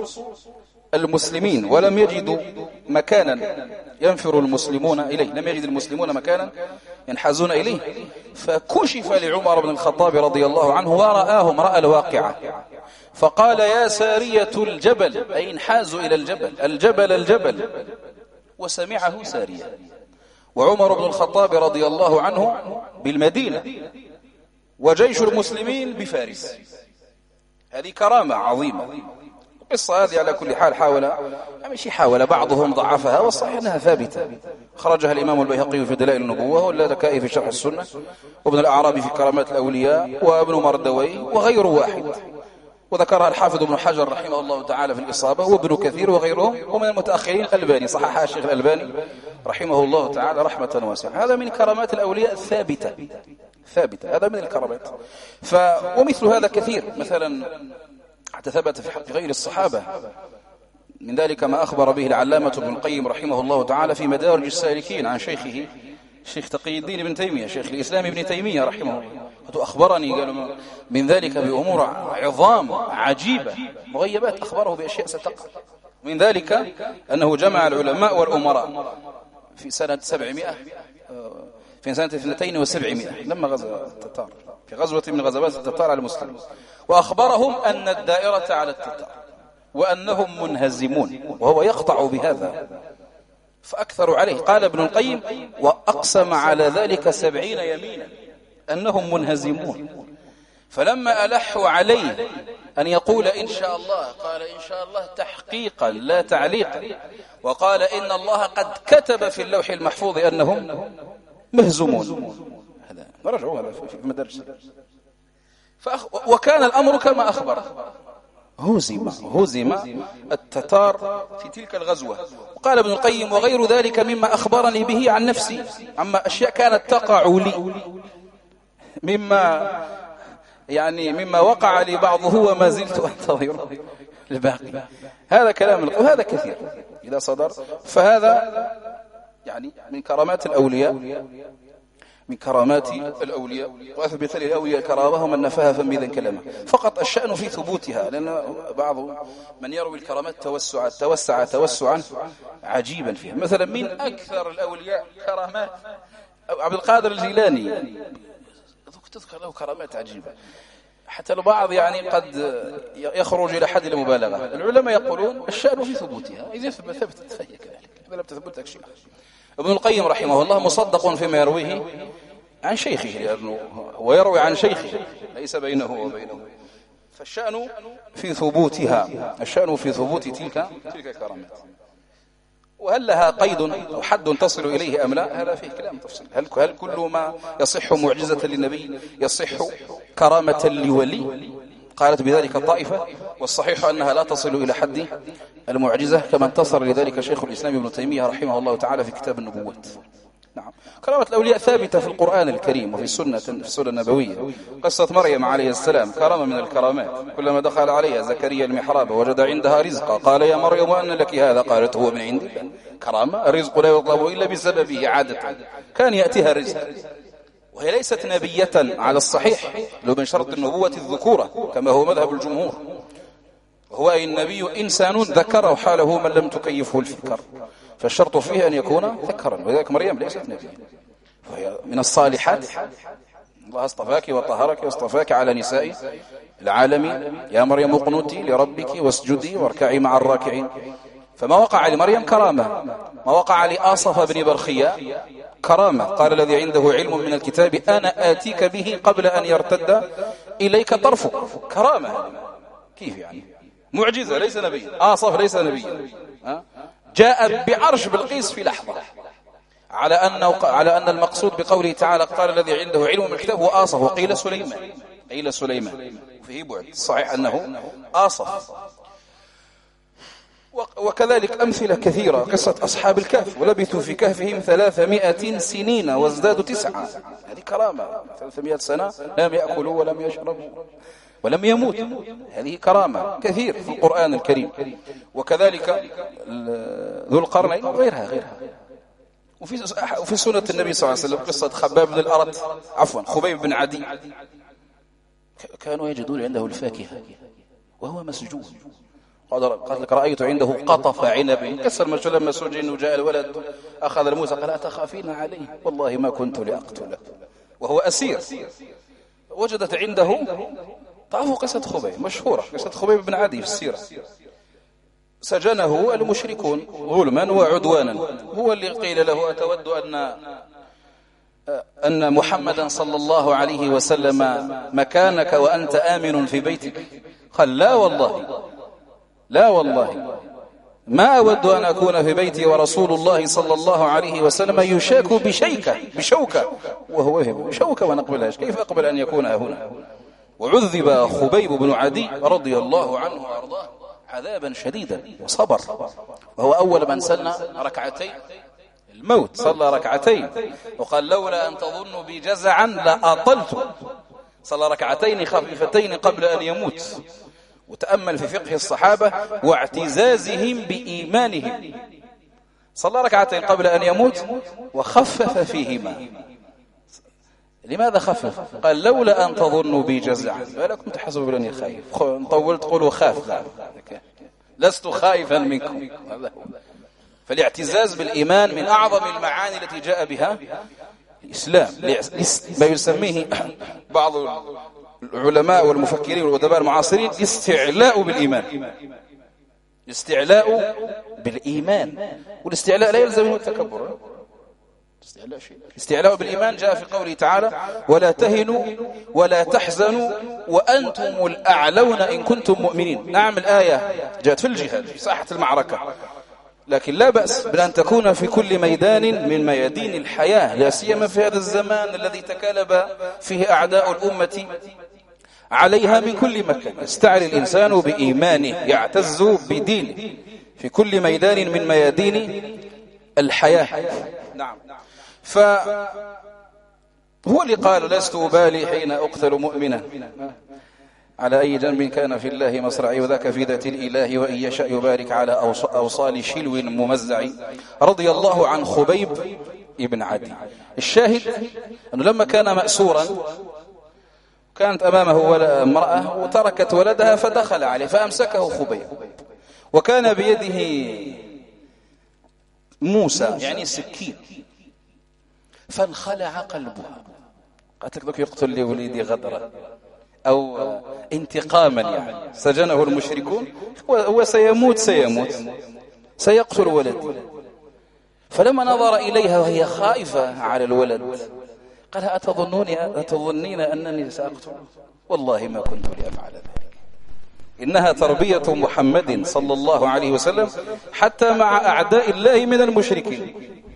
المسلمين ولم يجدوا مكانا ينفر المسلمون إليه، لم يجد المسلمون مكانا ينحازون إليه، فكشف لعمر بن الخطاب رضي الله عنه ورآهم رأى الواقعة، فقال يا سارية الجبل، أي انحازوا إلى الجبل الجبل، وسمعه سارية. وعمر بن الخطاب رضي الله عنه بالمدينة وجيش المسلمين بفارس. هذه كرامة عظيمة. القصة هذه على كل حال حاول بعضهم ضعفها، والصحيح أنها ثابتة. خرجها الإمام البيهقي في دلائل النبوة، واللالكائي في شرح السنة، وابن الأعرابي في كرامات الأولياء، وابن مردوي وغير واحد، وذكرها الحافظ ابن حجر رحمه الله تعالى في الإصابة، وابن كثير وغيرهم، ومن المتأخرين الألباني، صححها الشيخ الألباني رحمه الله تعالى رحمة واسعة. هذا من كرامات الأولياء الثابتة، هذا من الكرامات. ومثل هذا كثير، مثلا حتى ثبت في حق غير الصحابة، من ذلك ما أخبر به العلامة ابن القيم رحمه الله تعالى في مدارج السالكين عن شيخه الشيخ تقي الدين ابن تيمية، شيخ الإسلام ابن تيمية رحمه الله. أخبرني قال من ذلك بأمور عظام عجيبة مغيبات، أخبره بأشياء ستقع. من ذلك أنه جمع العلماء والأمراء في سنة 700، في سنة 72 لما غزا التتار، في غزوة من غزوات التتار على المسلمين، وأخبرهم أن الدائرة على التتار وأنهم منهزمون، وهو يقطع بهذا، فأكثروا عليه. قال ابن القيم وأقسم على ذلك 70 يمينا أنهم منهزمون. فلما ألحوا عليه أن يقول إن شاء الله، قال إن شاء الله تحقيقا لا تعليقا، وقال إن الله قد كتب في اللوح المحفوظ أنهم مهزومون. هذا رجعوا هذا في مدرسة. وكان الأمر كما أخبر، هزم التتار في تلك الغزوة. وقال ابن القيم وغير ذلك مما أخبرني به عن نفسي، عما أشياء كانت تقع لي، مما وقع لي بعضه وما زلت أنتظره. الباقي. هذا كلام وهذا كثير إذا صدر. فهذا يعني من كرامات الأولياء، من كرامات الأولياء، وأثبت للأولياء كرامهم من نفاها فمذا كلمه. فقط الشأن في ثبوتها، لأن بعض من يروي الكرامات توسعا عجيبا فيها. مثلا من أكثر الأولياء كرامات عبد القادر الجيلاني، تذكر له كرامات عجيبة، حتى البعض يعني قد يخرج إلى حد المبالغة. العلماء يقولون الشأن في ثبوتها، إذا ثبتت فهي كذلك، إذا لم تثبت شيء. ابن القيم رحمه الله مصدق فيما يرويه عن شيخه، لأنه هو يروي عن شيخه ليس بينه وبينه. فالشأن في ثبوتها، الشأن في ثبوت تلك الكرامات. وهل لها قيد أو حد تصل إليه أم لا؟ هذا فيه كلام تفصيل. هل كل ما يصح معجزة للنبي يصح كرامة لولي؟ قالت بذلك الطائفة، والصحيح أنها لا تصل إلى حد المعجزة، كما انتصر لذلك شيخ الإسلام ابن تيمية رحمه الله تعالى في كتاب النبوات. نعم، كرامة الأولياء ثابتة في القرآن الكريم وفي السنة النبوية. قصة مريم عليه السلام كرامة من الكرامات. كلما دخل عليها زكريا المحراب وجد عندها رزقا قال يا مريم أن لك هذا؟ قالت هو من عند الله. كرامة، الرزق لا يطلب إلا بسببه عادة، كان يأتيها الرزق. وهي ليست نبية على الصحيح، لو من شرط النبوة الذكورة كما هو مذهب الجمهور. هو النبي إنسان ذكر حاله من لم تكيفه الفكر، فالشرط فيه أن يكون ذكرا، ولذلك مريم ليست نبيا، وهي من الصالحات. الله اصطفاك وطهرك واصطفاك على نساء العالمين. يا مريم اقنتي لربك واسجدي واركعي مع الراكعين. فما وقع لمريم كرامة، ما وقع لآصف بن برخيا كرامة. قال الذي عنده علم من الكتاب أنا آتيك به قبل أن يرتد إليك طرفك. كرامة، كيف يعني؟ معجزة، ليس نبي. آصف ليس نبيا، جاء بعرش بلقيس في لحظة، على أن المقصود بقوله تعالى قال الذي عنده علم من الكتاب هو آصف، وقيل سليمان، قيل سليمان فيه بعد. صحيح أنه آصف. وكذلك أمثلة كثيرة، قصة أصحاب الكهف، ولبثوا في كهفهم 300 سنين وازدادوا 9. هذه كرامة، 300 سنة لم يأكلوا ولم يشربوا ولم يموت، هذه كرامة كثير في القرآن الكريم. وكذلك ذو القرنين وغيرها. وفي سنة النبي صلى الله عليه وسلم قصة خباب بن الأرت، خبيب بن عدي، كانوا يجدون عنده الفاكهة وهو مسجون. قال لك رأيت عنده قطف عنب كسر مجهول. لما سجن وجاء الولد أخذ الموسى قال أتخافين عليه؟ والله ما كنت لأقتله وهو أسير. وجدت عنده، تعرفوا قصة خبيب مشهورة، قصة خبيب بن عدي في السيرة. سجنه المشركون ظلما وعدوانا. هو اللي قيل له أتود أن محمدا صلى الله عليه وسلم مكانك وأنت آمن في بيتك؟ قال لا والله ما أود أن أكون في بيتي ورسول الله صلى الله عليه وسلم يشاك بشوكة وهو بشوكة ونقبلهاش، كيف أقبل أن يكون هنا؟ وعذب خبيب بن عدي رضي الله عنه وأرضاه عذابا شديدا وصبر، وهو أول من سن ركعتين الموت، صلى ركعتين وقال لولا أن تظنوا بي جزعا لأطلت. صلى ركعتين خفيفتين قبل أن يموت. وتأمل في فقه الصحابة واعتزازهم بإيمانهم. صلى ركعتين قبل أن يموت وخفف فيهما. لماذا خفف؟ قال لولا أن تظنوا بي جزعا، ولا كنت حسب بلني خايف. طولت قولوا خاف، لست خائفا منكم. فالاعتزاز بالإيمان من أعظم المعاني التي جاء بها الإسلام، ما يسميه بعض العلماء والمفكرين والأدباء المعاصرين الاستعلاء بالإيمان. الاستعلاء بالإيمان، والاستعلاء لا يلزم منه التكبر. الاستعلاء بالإيمان جاء في قوله تعالى ولا تهنوا ولا تحزنوا وأنتم الأعلون إن كنتم مؤمنين. نعم، الآية جاءت في الجهاد في ساحة المعركة، لكن لا بأس بأن تكون في كل ميدان من ميادين الحياة، لا سيما في هذا الزمان الذي تكالب فيه أعداء الأمة عليها من كل مكان. يستعلي الإنسان بإيمانه، يعتز بدينه في كل ميدان من ميادين الحياة. نعم، فهو اللي قال لست أبالي حين أقتل مؤمنا على أي جنب كان في الله مصرعي وذاك في ذات الإله وإن يشاء يبارك على أوصال شلو ممزع. رضي الله عن خبيب ابن عدي. الشاهد أنه لما كان مأسورا كانت أمامه امرأة وتركت ولدها فدخل عليه فأمسكه خبيب وكان بيده موسى يعني سكين فانخلع قلبها. قالت لك يقتل لي وليدي غدرا أو انتقاما يعني سجنه المشركون هو سيموت سيقتل ولدي. فلما نظر إليها وهي خائفة على الولد قال أتظنين أنني سأقتل؟ والله ما كنت لأفعل ذلك. إنها تربية محمد صلى الله عليه وسلم حتى مع أعداء الله من المشركين.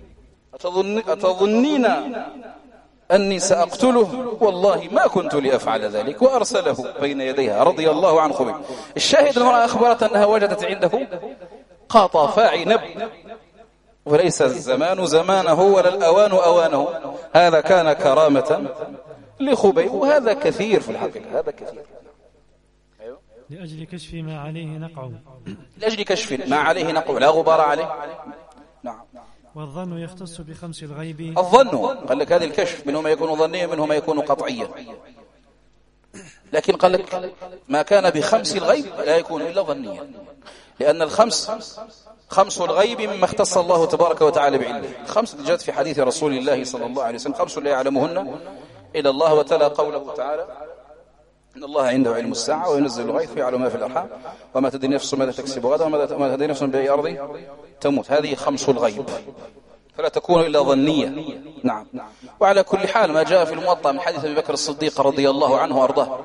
أتظنين أني سأقتله؟ والله ما كنت لأفعل ذلك. وأرسله بين يديها رضي الله عن خبيب. الشاهد المرأة أخبرت أنها وجدت عنده قطفاء نبل وليس الزمان زمانه ولا الأوان أوانه. هذا كان كرامة لخبيب وهذا كثير في الحقيقة. هذا كثير لأجل كشف ما عليه نقع. لأجل كشف ما عليه نقع لا غبار عليه. نعم. والظن يختص بخمس الغيب. الظن قال لك هذا الكشف منه ما يكون ظنيا منه ما يكون قطعيا. لكن قال لك ما كان بخمس الغيب لا يكون إلا ظنيا لأن خمس الغيب مما اختص الله تبارك وتعالى بعلمه. الخمس جاءت في حديث رسول الله صلى الله عليه وسلم خمس لا يعلمهن إلا الله. وتلا قوله تعالى إن الله عنده علم الساعة وينزل الغيث ويعلم ما في الأرحام وما تدري نفس ماذا تكسب غدا وما تدري نفس بأي أرض تموت. هذه خمس الغيب فلا تكون إلا ظنية. نعم. وعلى كل حال ما جاء في الموطأ من حديث أبي بكر الصديق رضي الله عنه وأرضاه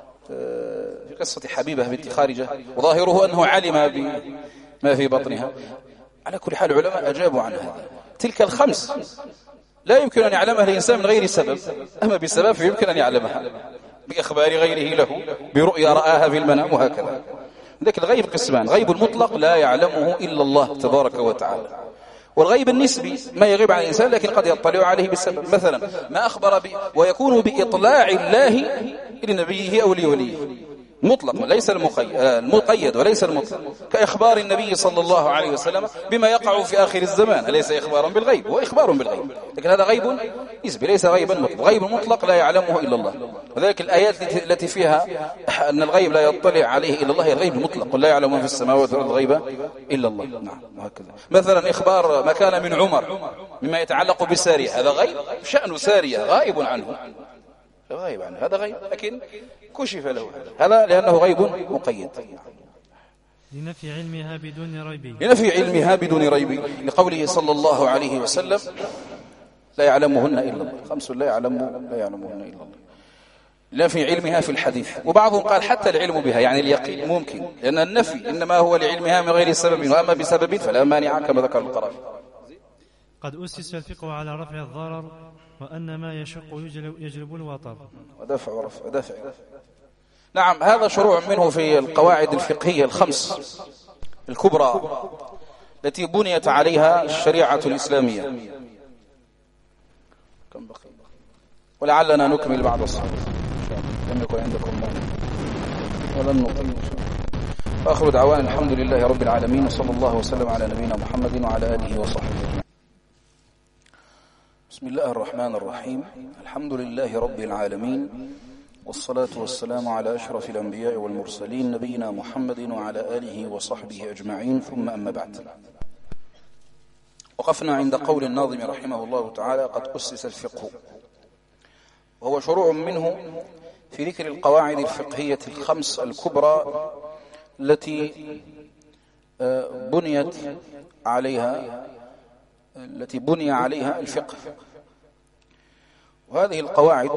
في قصة حبيبة بنت خارجة وظاهره أنه علم بما في بطنها. على كل حال العلماء أجابوا عن هذا. تلك الخمس لا يمكن أن يعلمها الإنسان من غير سبب، أما بسبب فيمكن أن يعلمها بإخبار غيره له برؤيا رآها في المنام وهكذا. ذلك الغيب قسمان: غيب المطلق لا يعلمه إلا الله تبارك وتعالى، والغيب النسبي ما يغيب عن الإنسان لكن قد يطلع عليه بالسبب. مثلا ما أخبر ويكون بإطلاع الله لنبيه أو لوليه مطلق ليس المقيد وليس المطلق، كإخبار النبي صلى الله عليه وسلم بما يقع في آخر الزمان، أليس إخبارا بالغيب؟ هو إخبار بالغيب، لكن هذا غيب نسبي ليس غيبا مطلق. غيب مطلق لا يعلمه إلا الله، وذلك الآيات التي فيها أن الغيب لا يطلع عليه إلا الله هي الغيب المطلق، ولا يعلم في السماوات والأرض الغيب إلا الله. نعم، وهكذا. مثلا إخبار ما كان من عمر مما يتعلق بسارية، هذا غيب، شأن سارية غائب عنه، غائب عنه، هذا غيب لكن كشف له هذا لأنه غيب مقيد. لنفي علمها بدون ريب، لنفي علمها بدون ريب، لقوله صلى الله عليه وسلم لا يعلمهن إلا الله، خمس لا يعلمهن إلا الله، لنفي علمها في الحديث. وبعضهم قال حتى العلم بها يعني اليقين ممكن، لأن النفي إنما هو لعلمها من غير سبب، وأما بسبب فلا مانع كما ذكر القرافي. قد أسس الفقه على رفع الضرر وأن ما يشق يجلب الوطر ودفع دفع. نعم، هذا شروع منه في القواعد الفقهية الخمس الكبرى التي بنيت عليها الشريعة الإسلامية. كم بقي؟ ولعلنا نكمل بعد الصلاة لم يكن عندكم ولن نطيل. وآخر دعوانا الحمد لله رب العالمين، وصلى الله وسلم على نبينا محمد وعلى آله وصحبه. بسم الله الرحمن الرحيم. الحمد لله رب العالمين، والصلاة والسلام على أشرف الأنبياء والمرسلين نبينا محمد وعلى آله وصحبه أجمعين، ثم أما بعد. وقفنا عند قول الناظم رحمه الله تعالى: قد أسس الفقه، وهو شروع منه في ذكر القواعد الفقهية الخمس الكبرى التي بني عليها الفقه. وهذه القواعد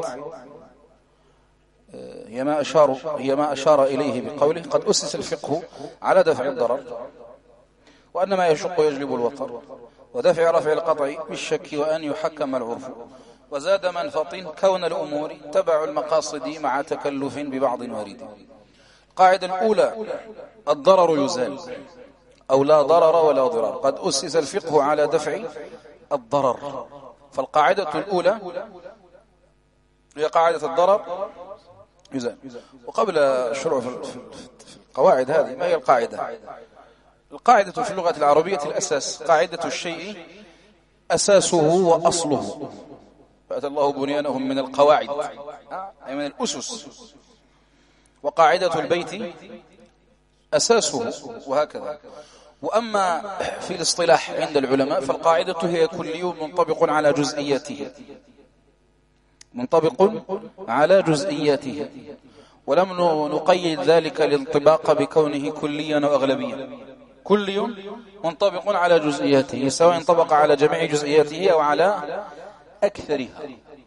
هي ما أشار إليه بقوله: قد أسس الفقه على دفع الضرر، وأن ما يشق يجلب الوطر، ودفع رفع القطع بالشك، وأن يحكم العرف، وزاد منفط كون الأمور تبع المقاصد مع تكلف ببعض وارد. القاعدة الأولى: الضرر يزال، أو لا ضرر ولا ضرار. قد أسس الفقه على دفع الضرر، فالقاعدة الأولى هي قاعدة الضرر يزال. وقبل الشروع في القواعد هذه، ما هي القاعدة؟ القاعدة في اللغة العربية الأساس، قاعدة الشيء أساسه وأصله، فأتى الله بنيانهم من القواعد أي من الأسس، وقاعدة البيت أساسه، وهكذا. وأما في الاصطلاح عند العلماء فالقاعدة هي كلي منطبق على جزئياته، منطبق على جزئياته، ولم نقيد ذلك الانطباق بكونه كليا وأغلبيا. كلي منطبق على جزئياته، سواء انطبق على جميع جزئياته أو على أكثرها.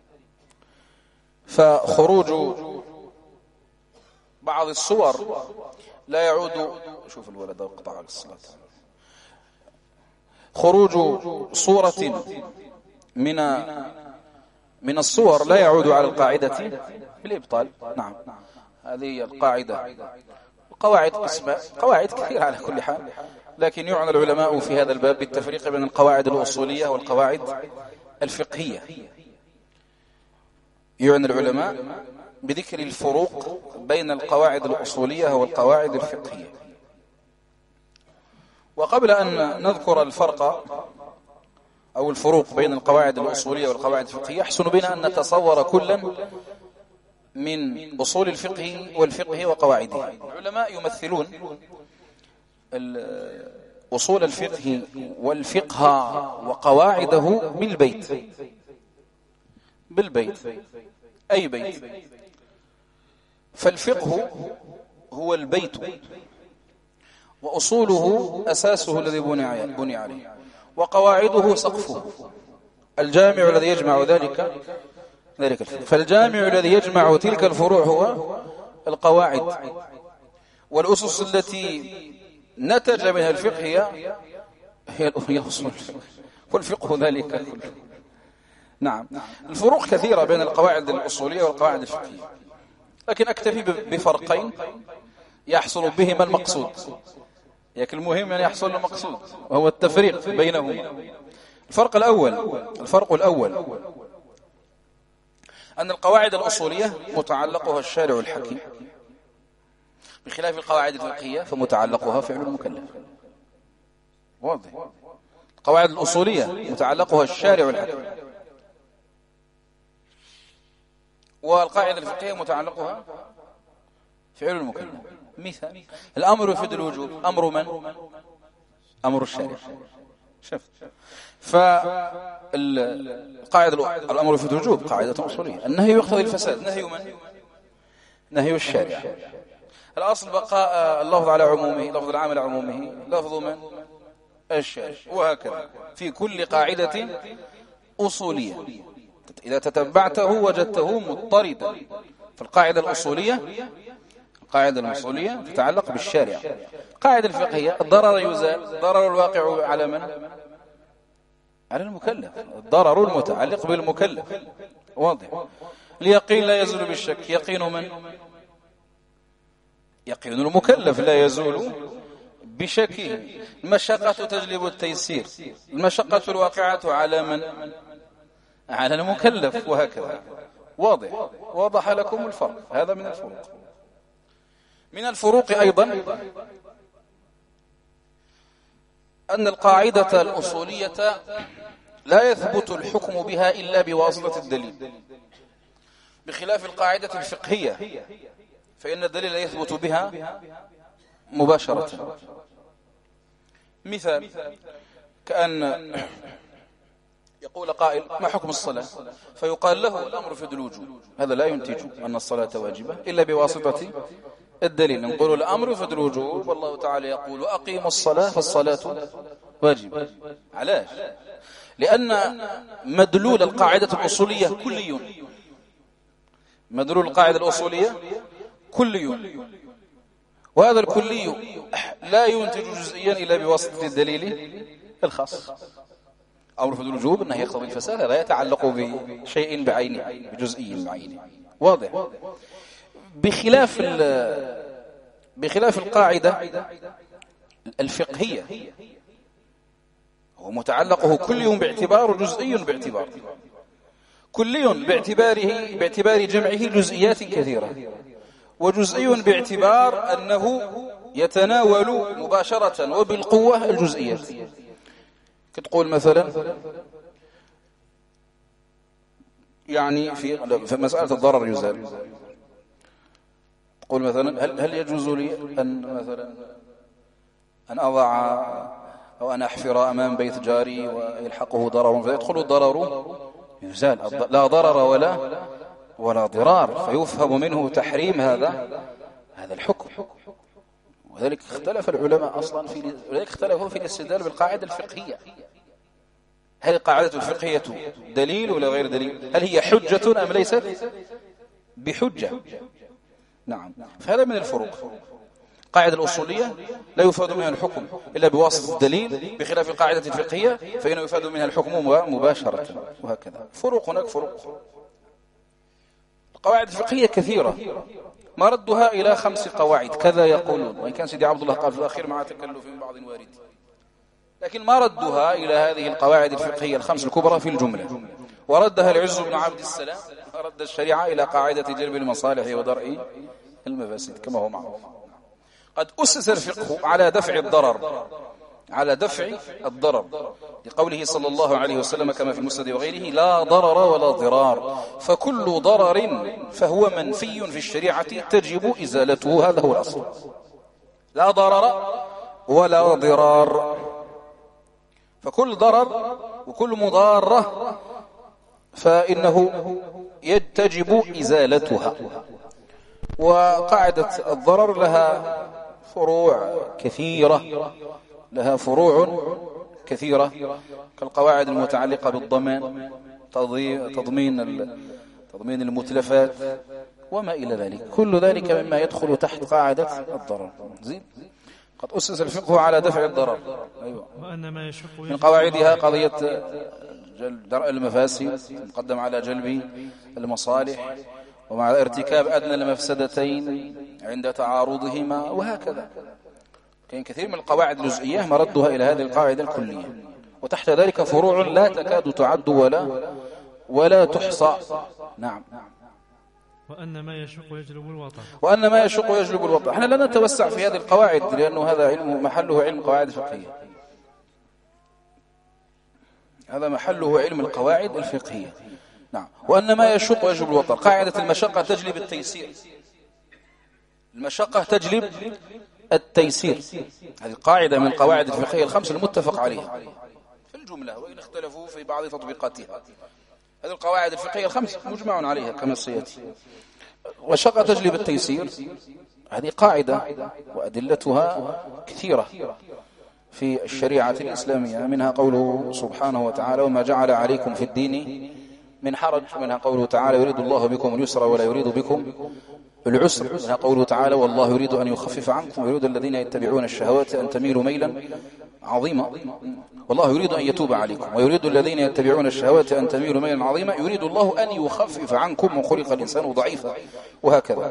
فخروج بعض الصور لا يعود، شوف الولد قطع الصلاة، خروج صورة من الصور لا يعود على القاعدة بالإبطال. نعم، هذه القاعدة. القواعد قسمة، قواعد كثيرة على كل حال، لكن يعنى العلماء في هذا الباب بالتفريق بين القواعد الأصولية والقواعد الفقهية. يعنى العلماء بذكر الفروق بين القواعد الأصولية والقواعد الفقهية. وقبل أن نذكر الفرق أو الفروق بين القواعد الأصولية والقواعد الفقهية، يحسن بنا أن نتصور كلا من أصول الفقه والفقه وقواعده. العلماء يمثلون أصول الفقه والفقه وقواعده بالبيت، أي بيت. فالفقه هو البيت، وأصوله أساسه الذي بني عليه، وقواعده سقفه، الجامع الذي يجمع ذلك الفقه. فالجامع الذي يجمع تلك الفروع هو القواعد، والأسس التي نتج منها الفقه هي أصول الفقه، والفقه ذلك كله. نعم، الفروق كثيرة بين القواعد الأصولية والقواعد الفقهية، لكن أكتفي بفرقين يحصل بهما المقصود، لكن المهم أن يحصل المقصود، وهو التفريق بينهما. الفرق الأول أن القواعد الأصولية متعلقها الشارع الحكيم، بخلاف القواعد الفقهية فمتعلقها فعل المكلف. واضح؟ القواعد الأصولية متعلقها الشارع الحكيم، والقاعدة الفقهية متعلقها فعل المكلف. مثال: الأمر يفيد الوجوب، أمر من؟ أمر الشارع. شفت؟ فالقاعدة الأمر يفيد الوجوب قاعدة أصولية، النهي يقتضي الفساد، نهي من؟ نهي الشارع. الأصل بقاء اللفظ على عمومه، لفظ العام على عمومه، لفظ من؟ الشارع. وهكذا في كل قاعدة أصولية إذا تتبعته وجدته مضطردا. فالقاعدة الأصولية تتعلق بالشارع. القاعدة الفقهية الضرر يزال، ضرر الواقع على من؟ على المكلف، الضرر المتعلق بالمكلف. واضح؟ اليقين لا يزول بالشك، يقين من؟ يقين المكلف لا يزول بشكه. المشقة تجلب التيسير، المشقة الواقعة على من؟ على المكلف، وهكذا. واضح؟ وضح لكم الفرق. هذا من الفروق. من الفروق أيضا أن القاعدة الأصولية لا يثبت الحكم بها إلا بواسطة الدليل، بخلاف القاعدة الفقهية فإن الدليل يثبت بها مباشرة. مثال: كأن يقول قائل: ما حكم الصلاة؟ فيقال له: الأمر في الوجوب. هذا لا ينتج أن الصلاة واجبة إلا بواسطة الدليل. نقول الأمر في الوجوب، والله تعالى يقول: أقيموا الصلاة فالصلاة واجبة. علاش؟ لأن مدلول القاعدة الأصولية كلي، مدلول القاعدة الأصولية كلي، وهذا الكلي لا ينتج جزئيا إلا بواسطة الدليل الخاص. أمر في الوجوب أنه يقتضي الفساد، لا يتعلق بشيء بعينه، بجزئي بعينه. واضح؟ بخلاف القاعدة الفقهية هو متعلقه كلي باعتبار وجزئي باعتبار. كلي باعتبار جمعه جزئيات كثيرة، وجزئي باعتبار أنه يتناول مباشرة وبالقوة الجزئيات. كتقول مثلا يعني في مسألة الضرر يزال، تقول مثلا هل يجوز لي أن مثلا أن أضع أو أن أحفر أمام بيت جاري ويلحقه ضرر فيدخل الضرر يزال، لا ضرر ولا ضرار، فيفهم منه تحريم هذا الحكم. وذلك اختلف العلماء أصلا ولذلك اختلفوا في الاستدلال بالقاعدة الفقهية. هل القاعدة الفقهية دليل ولا غير دليل؟ هل هي حجة أم ليست بحجة؟ نعم. فهذا من الفروق. القاعدة الأصولية لا يفاد منها الحكم إلا بواسطة الدليل، بخلاف القاعدة الفقهية فإنه يفاد منها الحكم مباشرة، وهكذا. فروق هناك فروق. القواعد الفقهية كثيرة، مردها إلى 5 قواعد كذا يقولون، وإن كان سيدي عبد الله قال في الأخير مع تكلف من بعض وارد، لكن مردها إلى هذه القواعد الفقهية ال5 الكبرى في الجملة. وردها العز بن عبد السلام، رد الشريعة إلى قاعدة جلب المصالح ودرء المفاسد كما هو معروف. قد أسس الفقه على دفع الضرر، لقوله صلى الله عليه وسلم كما في المسند وغيره: لا ضرر ولا ضرار، فكل ضرر فهو منفي في الشريعة تجب إزالته. هذا هو الأصل، لا ضرر ولا ضرار، فكل ضرر وكل مضارة فإنه تجب إزالتها. وقاعدة الضرر لها فروع كثيرة، كالقواعد المتعلقة بالضمان، تضمين المتلفات وما إلى ذلك. كل ذلك مما يدخل تحت قاعدة الضرر. زين. قد أسس الفقه على دفع الضرر. أيوة. من قواعدها قضية درء المفاسد مقدم على جلب المصالح، ومع ارتكاب أدنى المفسدتين عند تعارضهما، وهكذا. كان كثير من القواعد الجزئية مردها إلى هذه القاعدة الكلية، وتحت ذلك فروع لا تكاد تعد ولا تحصى. نعم. وأن ما يشق يجلب الوطأ. احنا لا نتوسع في هذه القواعد لأنه هذا محله علم قواعد فقهية، هذا محله علم القواعد الفقهية. نعم. وأن ما يشق يجلب الوطأ، قاعدة المشقة تجلب التيسير. المشقة تجلب التيسير، هذه قاعدة من القواعد الفقهية ال5 المتفق عليها في الجملة، وإن اختلفوا في بعض تطبيقاتها. هذه القواعد الفقهية ال5 مجمع عليها كما سيأتي. وشقة تجلب التيسير، هذه قاعدة وأدلتها كثيرة في الشريعة الإسلامية، منها قوله سبحانه وتعالى: وما جعل عليكم في الدين من حرج، منها قوله تعالى: يريد الله بكم اليسر ولا يريد بكم العسر، منها قوله تعالى: والله يريد أن يخفف عنكم ويريد الذين يتبعون الشهوات أن تميلوا ميلا عظيما، والله يريد أن يتوب عليكم ويريد الذين يتبعون الشهوات أن تميلوا ميلا عظيما، يريد الله أن يخفف عنكم وخلق الإنسان ضعيفا، وهكذا.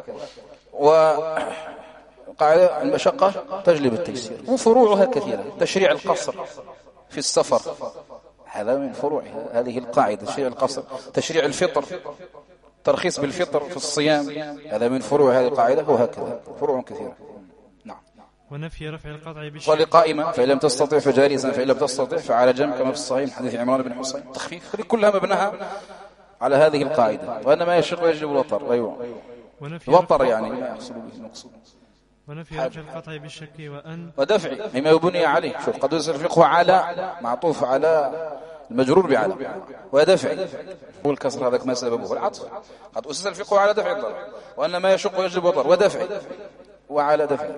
وقاعدة المشقة تجلب التيسير، وفروعها كثيرة. تشريع القصر في السفر، هذا من فروع هذه القاعدة. تشريع القصر، تشريع الفطر، ترخيص بالفطر في الصيام، هذا من فروع هذه القاعدة، وهكذا فروع كثيرة. نعم. ونفي رفع القطع صلي قائما فإن لم تستطع فجالسا فإن لم تستطع فعلى جنب كما في الصحيح حديث عمران بن حسين. تخفيف، كلها مبناها على هذه القاعدة. وأن ما يشق يجلب الوطر. أيوة. الوطر يعني ما يحصل به المقصود. ونفي رفع القطع بالشك ودفع مما يبني عليه. شوف، قد يصير الفقه على معطوف على المجرور بعلى، ودفع والكسر هذاك ما سببه العطف. قد أسس الفقه على دفع الضرر، وأن ما يشق يجلب الضرر، ودفع وعلى دفع.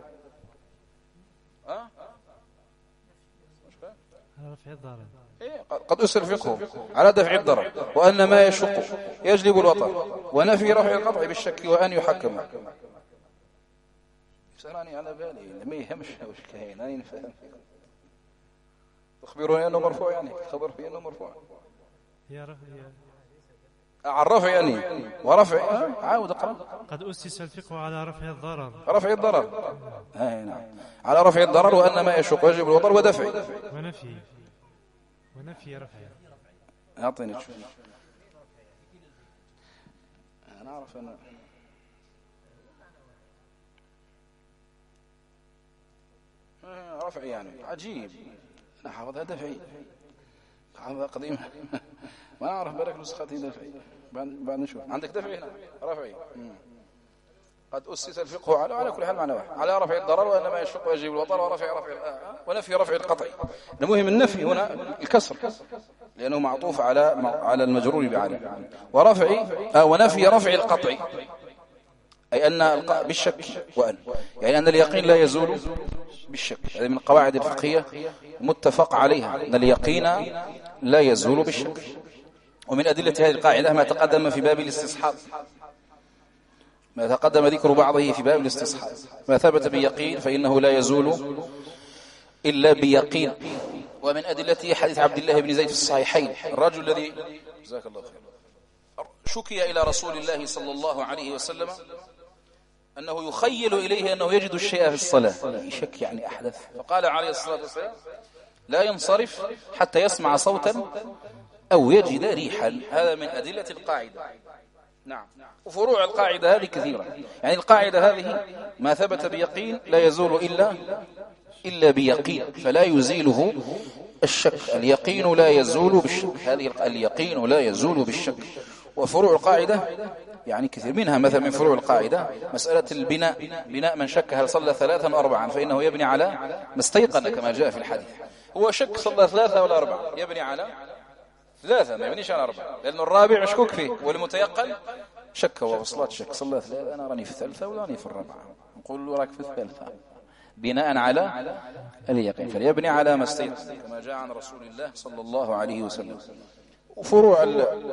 قد أسس الفقه على دفع الضرر، وأن ما يشق يجلب الوطر، ونفي رفع القطع بالشك وأن يحكم. سألاني على بالي ما يهمش وش كاين، أنا نفهم. تخبروني أنه مرفوع، يعني خبر في أنه مرفوع. الرفع يعني ورفع. عاود اقرأ. قد أسس الفقه على رفع الضرر. نعم، على رفع الضرر، وأن ما يشق يجب الوطر، ودفع ونفي رفع. أعطيني شوي. أنا أعرف رفعي يعني عجيب. أنا حافظها دفعي، حافظها قديمة ما أعرف بالك نسختي دفعي. بعد نشوف. عندك دفعي هنا رفعي. قد أسس الفقه على كل حال معنى واحد، على رفع الضرر وإنما يشق ويجيب الوطر ورفع ونفي رفع القطع. المهم النفي هنا الكسر لأنه معطوف على المجرور بعلى، ونفي رفع القطع أي أن بالشك وأن، يعني أن اليقين لا يزول بالشك. هذه من القواعد الفقهية متفق عليها، أن اليقين لا يزول بالشك. ومن أدلة هذه القاعدة ما تقدم في باب الاستصحاب، ما تقدم ذكر بعضه في باب الاستصحاب. ما ثبت بيقين فإنه لا يزول إلا بيقين. ومن أدلته حديث عبد الله بن زيد في الصحيحين، الرجل الذي جزاك الله خير شكي إلى رسول الله صلى الله عليه وسلم أنه يخيل إليه أنه يجد الشيء في الصلاة، شك يعني أحدث، فقال عليه الصلاة والسلام لا ينصرف حتى يسمع صوتا أو يجد ريحا. هذا من أدلة القاعدة. نعم. وفروع القاعدة هذه كثيرة، يعني القاعدة هذه ما ثبت بيقين لا يزول إلا بيقين، فلا يزيله الشك. اليقين لا يزول بالشك، هذه اليقين لا يزول بالشك. وفروع القاعدة يعني كثير، منها مثلا من فروع القاعدة مسألة بناء من شك هل صلى 3 أو 4 فإنه يبني على ما استيقن كما جاء في الحديث. هو شك صلى 3 ولا 4، يبني على 3، ما يبنيش على 4، لأنه الرابع مشكوك فيه، والمتيقن شك هو وصلات شك صلى 3 أنا راني في 3 ولا راني في 4، نقول له راك في 3 بناء على اليقين، فليبني على ما استيقن كما جاء عن رسول الله صلى الله عليه وسلم. وفروع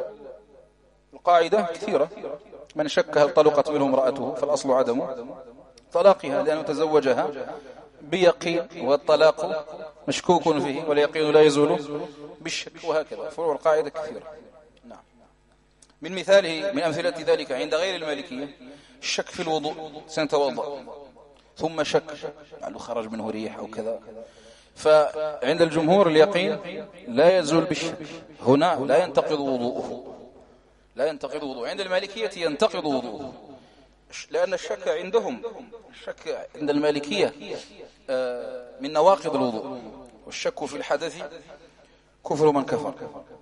القاعدة كثيرة، من شك هل طلقت منه امرأته فالأصل عدم طلاقها لأنه تزوجها بيقين، والطلاق مشكوك فيه واليقين لا يزول بالشك، وهكذا فروع القاعدة كثيرة. نعم. من أمثلة ذلك عند غير المالكية الشك في الوضوء، سنتوضأ ثم شك لعله خرج منه ريح أو كذا، فعند الجمهور اليقين لا يزول بالشك، هنا لا ينتقض وضوءه، عند المالكية ينتقض وضوءه، لأن الشك عندهم، الشك عند المالكية من نواقض الوضوء، والشك في الحدث كفر من كفر.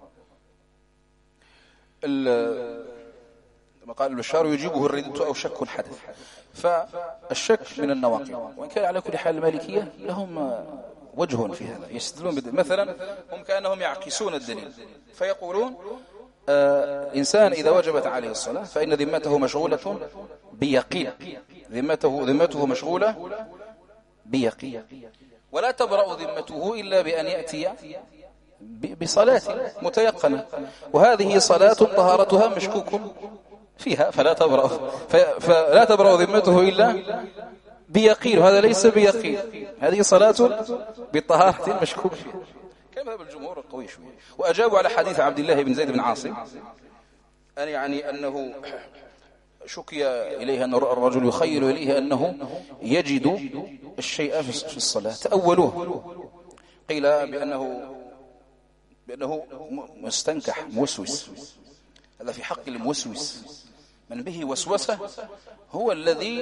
ما قال البشار يجيبه الردة أو شك الحدث، فالشك من النواقض. وإن كان على كل حال المالكية لهم وجه في هذا، يستدلون مثلا هم كأنهم يعكسون الدليل، فيقولون إنسان إذا وجبت عليه الصلاة فإن ذمته مشغولة بيقين، ذمته مشغولة بيقين، ولا تبرأ ذمته إلا بأن يأتي بصلاة متيقنة، وهذه صلاة طهارتها مشكوك فيها فلا تبرأ ذمته إلا بيقين، وهذا ليس بيقين، هذه صلاة بالطهارة المشكوك فيها، كما هذا الجمهور القوي شوية. وأجابوا على حديث عبد الله بن زيد بن عاصم أنه شكي إليه أن الرجل يخيل إليه أنه يجد الشيء في الصلاة، تأولوه، قيل بأنه مستنكح موسوس، هذا في حق الموسوس، من به وسوسة هو الذي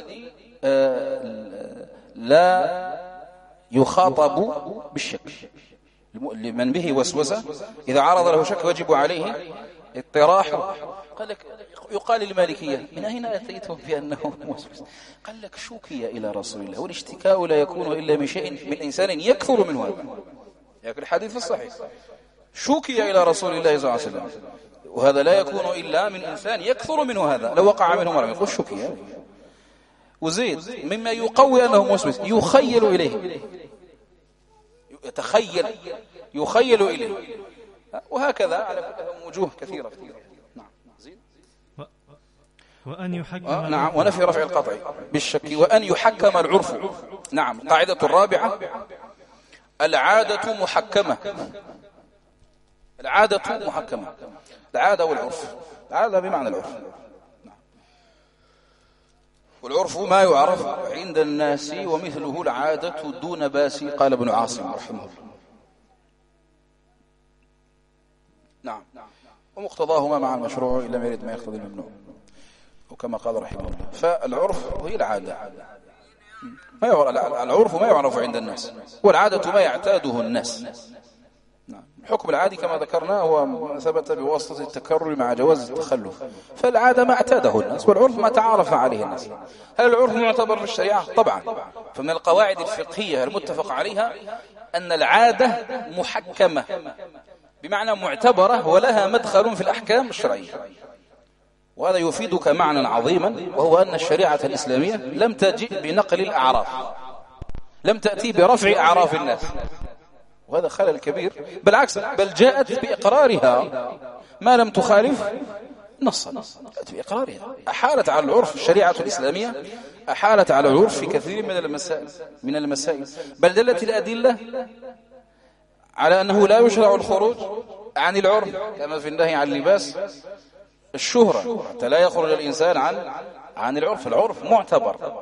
لا يخاطب بالشك، من به وسوسة إذا عرض له شك وجب عليه اطراحه. قال لك يقال للمالكية من أين أتيتم بأنه موسوس؟ قال لك شكي إلى رسول الله، والاشتكاء لا يكون إلا من شيء من إنسان يكثر منه هذا، يأكل الحديث في الصحيح، شكي إلى رسول الله صلى الله عليه وسلم، وهذا لا يكون إلا من إنسان يكثر منه هذا، لو وقع منه مرة يقول شكي. وزيد مما يقوي أنه موسوس يخيل إليه، يخيل إليه، وهكذا على وجوه كثيرة. نعم. زيد. وأن يحكم نعم. ونفي رفع القطع بالشك، وأن يحكم العرف. نعم. القاعدة الرابعة العادة محكمة، العادة محكمة، العادة والعرف، العادة بمعنى العرف، والعرف ما يعرف عند الناس ومثله العادة دون باس، قال ابن عاصم رحمه الله. نعم. ومقتضاهما مع المشروع إن لم يرد ما يقتضي الممنوع، وكما قال رحمه الله، فالعرف هي العادة. العرف ما يعرف عند الناس، والعادة ما يعتاده الناس. الحكم العادي كما ذكرنا هو ثبت بواسطة التكرر مع جواز التخلف، فالعادة ما اعتاده الناس، والعرف ما تعارف عليه الناس. هل العرف معتبر في الشريعة؟ طبعا. فمن القواعد الفقهية المتفق عليها أن العادة محكمة، بمعنى معتبرة ولها مدخل في الأحكام الشرعية. وهذا يفيدك معنى عظيما، وهو أن الشريعة الإسلامية لم تجئ بنقل الأعراف، لم تأتي برفع أعراف الناس، وهذا خلل كبير. بالعكس، بل جاءت بإقرارها ما لم تخالف نصا، جاءت بإقرارها. أحالت على العرف الشريعة الإسلامية، أحالت على العرف في كثير من المسائل، بل دلت الأدلة على أنه لا يشرع الخروج عن العرف، كما في النهي عن لباس الشهرة، حتى لا يخرج الإنسان عن العرف. العرف معتبر،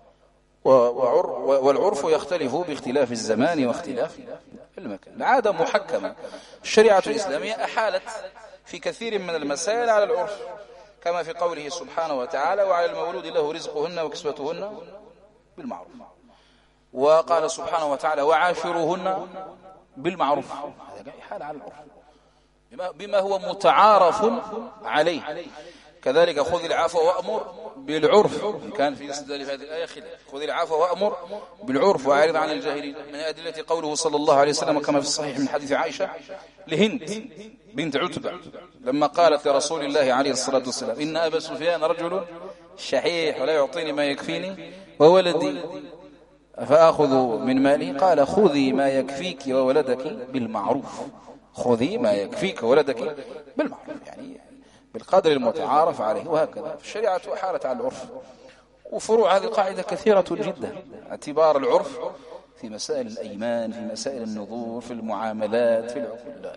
والعرف يختلف باختلاف الزمان واختلاف المكان. العادة محكمة. الشريعة الإسلامية أحالت في كثير من المسائل على العرف، كما في قوله سبحانه وتعالى: وعلى المولود له رزقهن وكسوتهن بالمعروف. وقال سبحانه وتعالى: وعاشروهن بالمعروف. هذا إحالة على العرف بما هو متعارف عليه. كذلك خذ العفو وأمر بالعرف، إن كان في استدلال هذه الآية خلاف. خذ العفو وأمر بالعرف وأعرض عن الجاهلين. من أدلة قوله صلى الله عليه وسلم كما في الصحيح من حديث عائشة لهند بنت عتبة لما قالت لرسول الله عليه الصلاة والسلام: إن أبا سفيان رجل شحيح ولا يعطيني ما يكفيني وولدي فأخذ من ماله. قال: خذي ما يكفيك وولدك بالمعروف. خذي ما يكفيك وولدك بالمعروف، يعني بالقدر المتعارف عليه. وهكذا الشريعة أحالت على العرف. وفروع هذه القاعدة كثيرة جدا. اعتبار العرف في مسائل الأيمان، في مسائل النظور، في المعاملات، في العقود،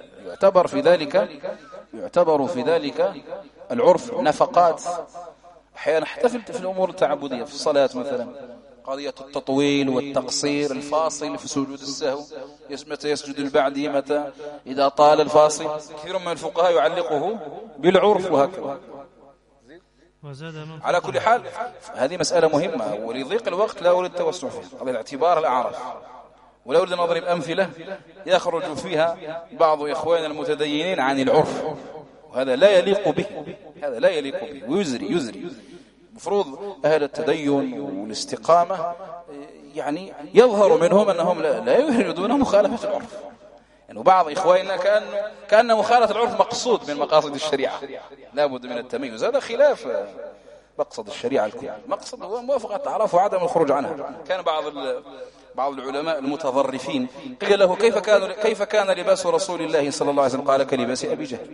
يعتبر في ذلك العرف. نفقات أحيانا حتى في الأمور التعبدية، في الصلاة مثلا، قضية التطويل والتقصير، الفاصل في سجود السهو، متى يسجد البعدي، متى إذا طال الفاصل. كثير من الفقهاء يعلقه بالعرف وهكذا. على كل حال هذه مسألة مهمة، ولضيق الوقت لا أريد التوسع فيها، قضية اعتبار الأعراف. ولا أريد أن أضرب أمثلة يخرج فيها بعض إخوان المتدينين عن العرف، وهذا لا يليق به، هذا لا يليق به ويزري. مفروض أهل التدين والاستقامة يعني يظهر منهم أنهم لا يريدون مخالفة العرف. يعني بعض إخواننا كأن مخالفة العرف مقصود من مقاصد الشريعة، لا بد من التميز. هذا خلاف مقصد الشريعة الكل. مقصد هو موافقة الأعراف وعدم الخروج عنها. كان بعض العلماء المتظرفين قيل له: كيف كان لباس رسول الله صلى الله عليه وسلم؟ قال: كلباس أبي جهل.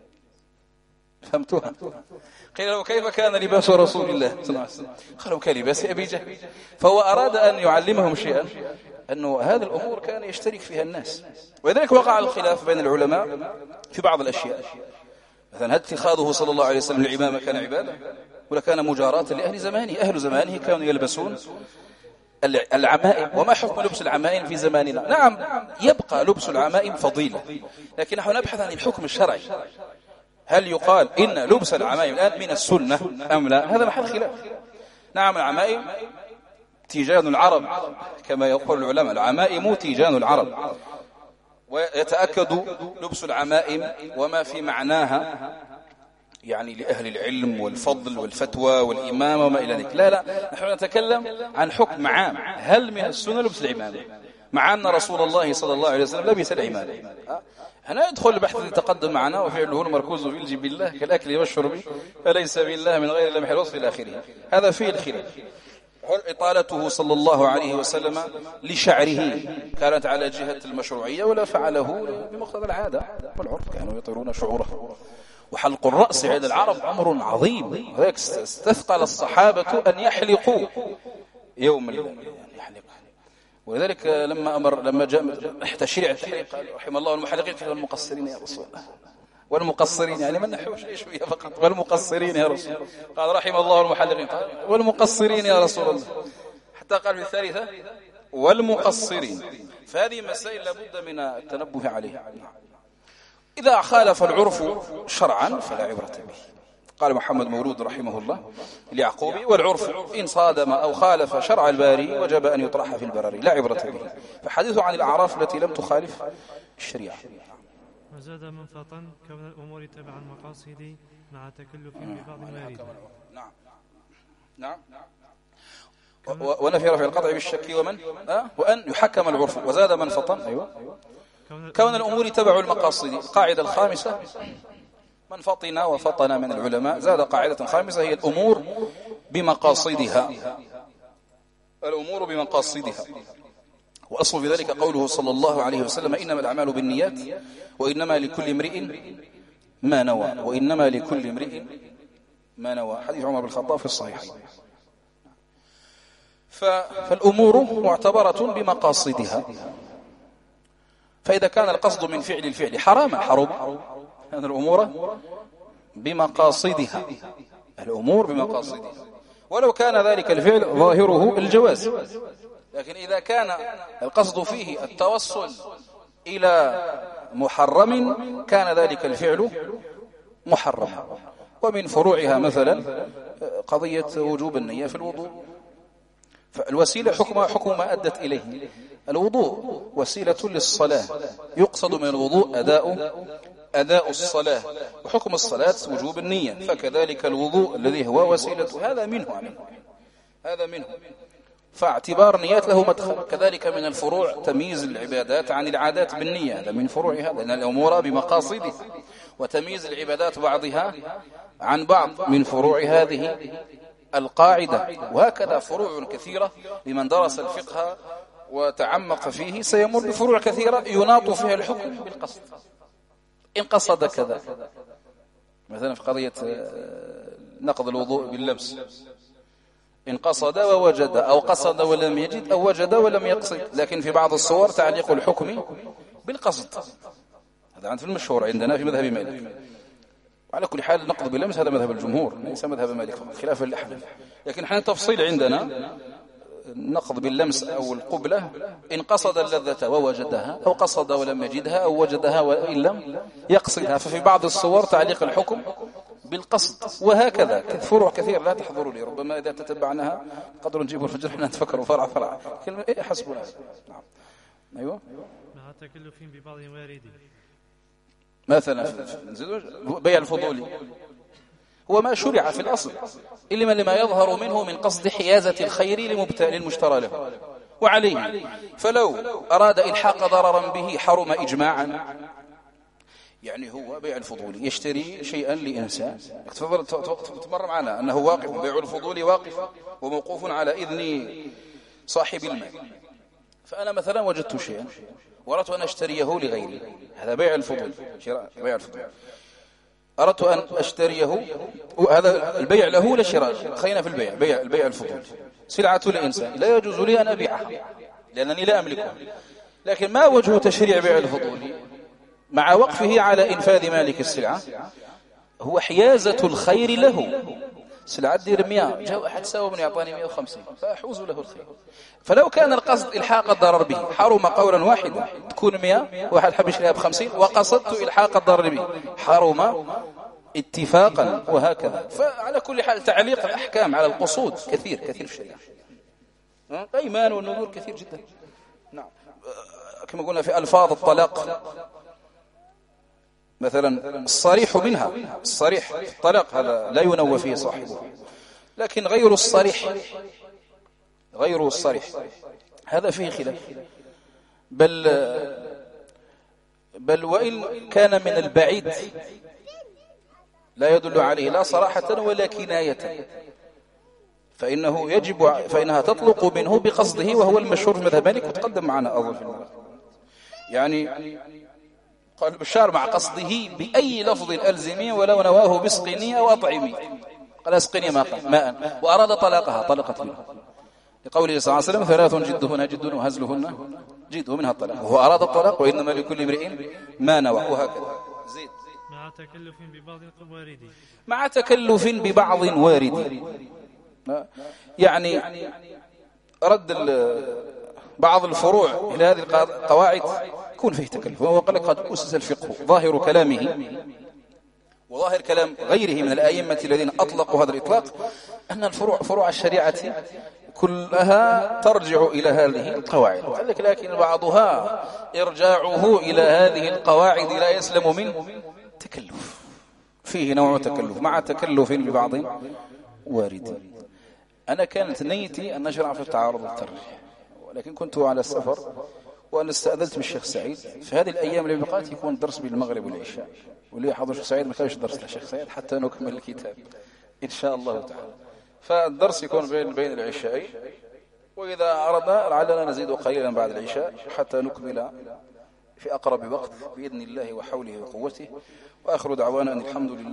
فهمتوها؟ قيل له: كيف كان لباس رسول الله صلى الله عليه وسلم؟ قالوا: كلباس أبي جهل. فهو أراد أن يعلمهم شيئا، أنه هذه الأمور كان يشترك فيها الناس، ولذلك وقع الخلاف بين العلماء في بعض الأشياء. مثلا: هل اتخاذه صلى الله عليه وسلم العمامة كان عبادة، ولا كان مجاراة لأهل زمانه؟ أهل زمانه كانوا يلبسون العمائم. وما حكم لبس العمائم في زماننا؟ نعم، يبقى لبس العمائم فضيلة، لكن نحن نبحث عن الحكم الشرعي. هل يقال إن لبس العمائم الآن من السنة أم لا؟ هذا محل خلاف. نعم، العمائم تيجان العرب كما يقول العلماء، العمائم تيجان العرب، ويتأكد لبس العمائم وما في معناها يعني لأهل العلم والفضل والفتوى والإمامة وما إلى ذلك. لا، نحن نتكلم عن حكم عام. هل من السنة لبس العمامة؟ مع أن رسول الله صلى الله عليه وسلم لبس العمامة. هنا يدخل البحث الذي تقدم معنا: وفعله المركوز في الجبلة كالأكل والشرب فليس بالله من غير لمح الوصف إلى آخره. هذا فيه الخلاف. إطالته صلى الله عليه وسلم لشعره كانت على جهة المشروعية، ولا فعله بمقتضى العادة والعرف، كانوا يطيرون شعوره. وحلق الرأس عند العرب أمر عظيم، وذلك استثقل الصحابة أن يحلقوا يوم يحلق. ولذلك لما جاء تشريع التحليق رحم الله المحلقين قال: والمقصرين يا رسول الله. والمقصرين يعني من نحوش شوية فقط. والمقصرين يا رسول الله. قال: رحم الله المحلقين. قال: والمقصرين يا رسول الله. حتى قال في الثالثة: والمقصرين. فهذه مسائل لابد من التنبه عليها. إذا خالف العرف شرعا فلا عبرة به، قال محمد مولود رحمه الله اليعقوبي: والعرف إن صادم أو خالف شرع الباري وجب أن يطرح في البراري لا عبرة به. فحديث عن الأعراف التي لم تخالف الشريعة. وزاد منفطا كون الأمور تبع المقاصد مع تكلف ببعض الوارد. نعم نعم. ونفي رفع القطع بالشك وأن يحكم العرف. وزاد منفطا أيوة كون الأمور تبع المقاصد. القاعدة الخامسة: من فطن وفطن من العلماء زاد قاعدة خامسة هي الأمور بمقاصدها. الأمور بمقاصدها. وأصل في ذلك قوله صلى الله عليه وسلم: إنما الأعمال بالنيات وإنما لكل امرئ ما نوى. وإنما لكل امرئ ما نوى. حديث عمر بن الخطاب في الصحيحين. فالأمور معتبرة بمقاصدها. فإذا كان القصد من فعل الفعل حرام حرم أن الأمور بمقاصدها. الأمور بمقاصدها ولو كان ذلك الفعل ظاهره الجواز. لكن إذا كان القصد فيه التوصل إلى محرم كان ذلك الفعل محرم. ومن فروعها مثلا قضية وجوب النية في الوضوء. فالوسيلة حكم ما أدت إليه. الوضوء وسيلة للصلاة، يقصد من الوضوء أداء الصلاة، وحكم الصلاة وجوب النية. فكذلك الوضوء الذي هو وسيلة هذا منه. فاعتبار نيات له مدخل. كذلك من الفروع تمييز العبادات عن العادات بالنية، هذا من فروعها لأن الأمور بمقاصدها. وتمييز العبادات بعضها عن بعض من فروع هذه القاعدة. وهكذا فروع كثيرة. لمن درس الفقه وتعمق فيه سيمر بفروع كثيرة يناط فيها الحكم بالقصد. إن قصد كذا مثلا في قضية نقض الوضوء باللمس، إن قصد ووجد أو قصد ولم يجد أو وجد ولم يقصد. لكن في بعض الصور تعليق الحكم بالقصد. هذا عند في المشهور عندنا في مذهب مالك. على كل حال النقض باللمس هذا مذهب الجمهور ليس مذهب مالك خلاف الأحناف. لكن احنا تفصيل عندنا النقض باللمس أو القبلة: إن قصد اللذة ووجدها أو قصد ولم يجدها أو وجدها وإن لم يقصدها. ففي بعض الصور تعليق الحكم بالقصد. وهكذا فروع كثير لا تحضر لي، ربما إذا تتبعناها قدر نجيب الفجر احنا نتفكر فرع كلمة حسبنا. نعم أيوة. مع تكلف ببعض الوارد. مثلا بيع الفضولي هو ما شرع في الأصل إلا لما يظهر منه من قصد حيازة الخير للمشترى له وعليه. فلو أراد إلحاق ضررا به حرم إجماعا. يعني هو بيع الفضولي يشتري شيئا لإنسان. تمر معنا أنه واقف، بيع الفضولي واقف وموقوف على إذن صاحب المال. فأنا مثلا وجدت شيئا وأردت أن أشتريه لغيري، هذا بيع الفضول، بيع الفضول. أردت أن أشتريه، هذا البيع له لشراء. خلينا في البيع الفضول. سلعة لإنسان لا يجوز لي أن أبيعها لأنني لا أملكها. لكن ما وجه تشريع بيع الفضول مع وقفه على إنفاذ مالك السلعة؟ هو حيازة الخير له. سلعة دير 100 جاء واحد ساوى من يعطاني 150 فأحوز له الخير. فلو كان القصد إلحاق الضرر به حرم قولا واحدا. تكون 100 واحد حب يشتريها ب50 وقصدت إلحاق الضرر به حرم اتفاقا. وهكذا. فعلى كل حال تعليق الأحكام على القصود كثير في الشريعة. أيمان والنذور كثير جدا. نعم. كما قلنا في ألفاظ الطلاق مثلا الصريح منها، الصريح في الطلاق هذا لا ينوى فيه صاحبه. لكن غير الصريح هذا فيه خلاف. بل وإن كان من البعيد لا يدل عليه لا صراحة ولا كناية فإنها تطلق منه بقصده، وهو المشهور في مذهب مالك وتقدم معنا أظن في المذهب. يعني قال بشار مع قصده بأي لفظ ألزمي ولو نواه بسقني أو أطعمي. قال اسقني ماء وأراد طلاقها طلقت منه، لقوله صلى الله عليه وسلم: ثلاث جدهن جد وهزلهن جد، ومنها الطلاق. وهو أراد الطلاق وإنما لكل امرئ ما نوى. وهكذا. زيد. مع تكلف ببعض وارد. يعني رد بعض الفروع إلى هذه القواعد يكون فيه تكلف. وهو قال قد أسس الفقه ظاهر كلامه وظاهر كلام غيره من الأئمة الذين أطلقوا هذا الإطلاق أن فروع الشريعة كلها ترجع إلى هذه القواعد، لكن بعضها إرجاعه إلى هذه القواعد لا يسلم من تكلف، فيه نوع تكلف مع تكلف لبعض وارد. أنا كانت نيتي أن نشرع في التعارض والترجيح، ولكن كنت على السفر وأنا استأذنت من الشيخ سعيد في هذه الأيام اللي بقات يكون الدرس بالمغرب والعشاء، واللي يحضر الشيخ سعيد ما كانش درس للشيخ سعيد حتى نكمل الكتاب إن شاء الله تعالى. فالدرس يكون بين العشاء، وإذا أردنا لعلنا نزيد قليلا بعد العشاء حتى نكمل في أقرب وقت بإذن الله وحوله وقوته. وآخر دعوانا أن الحمد لله.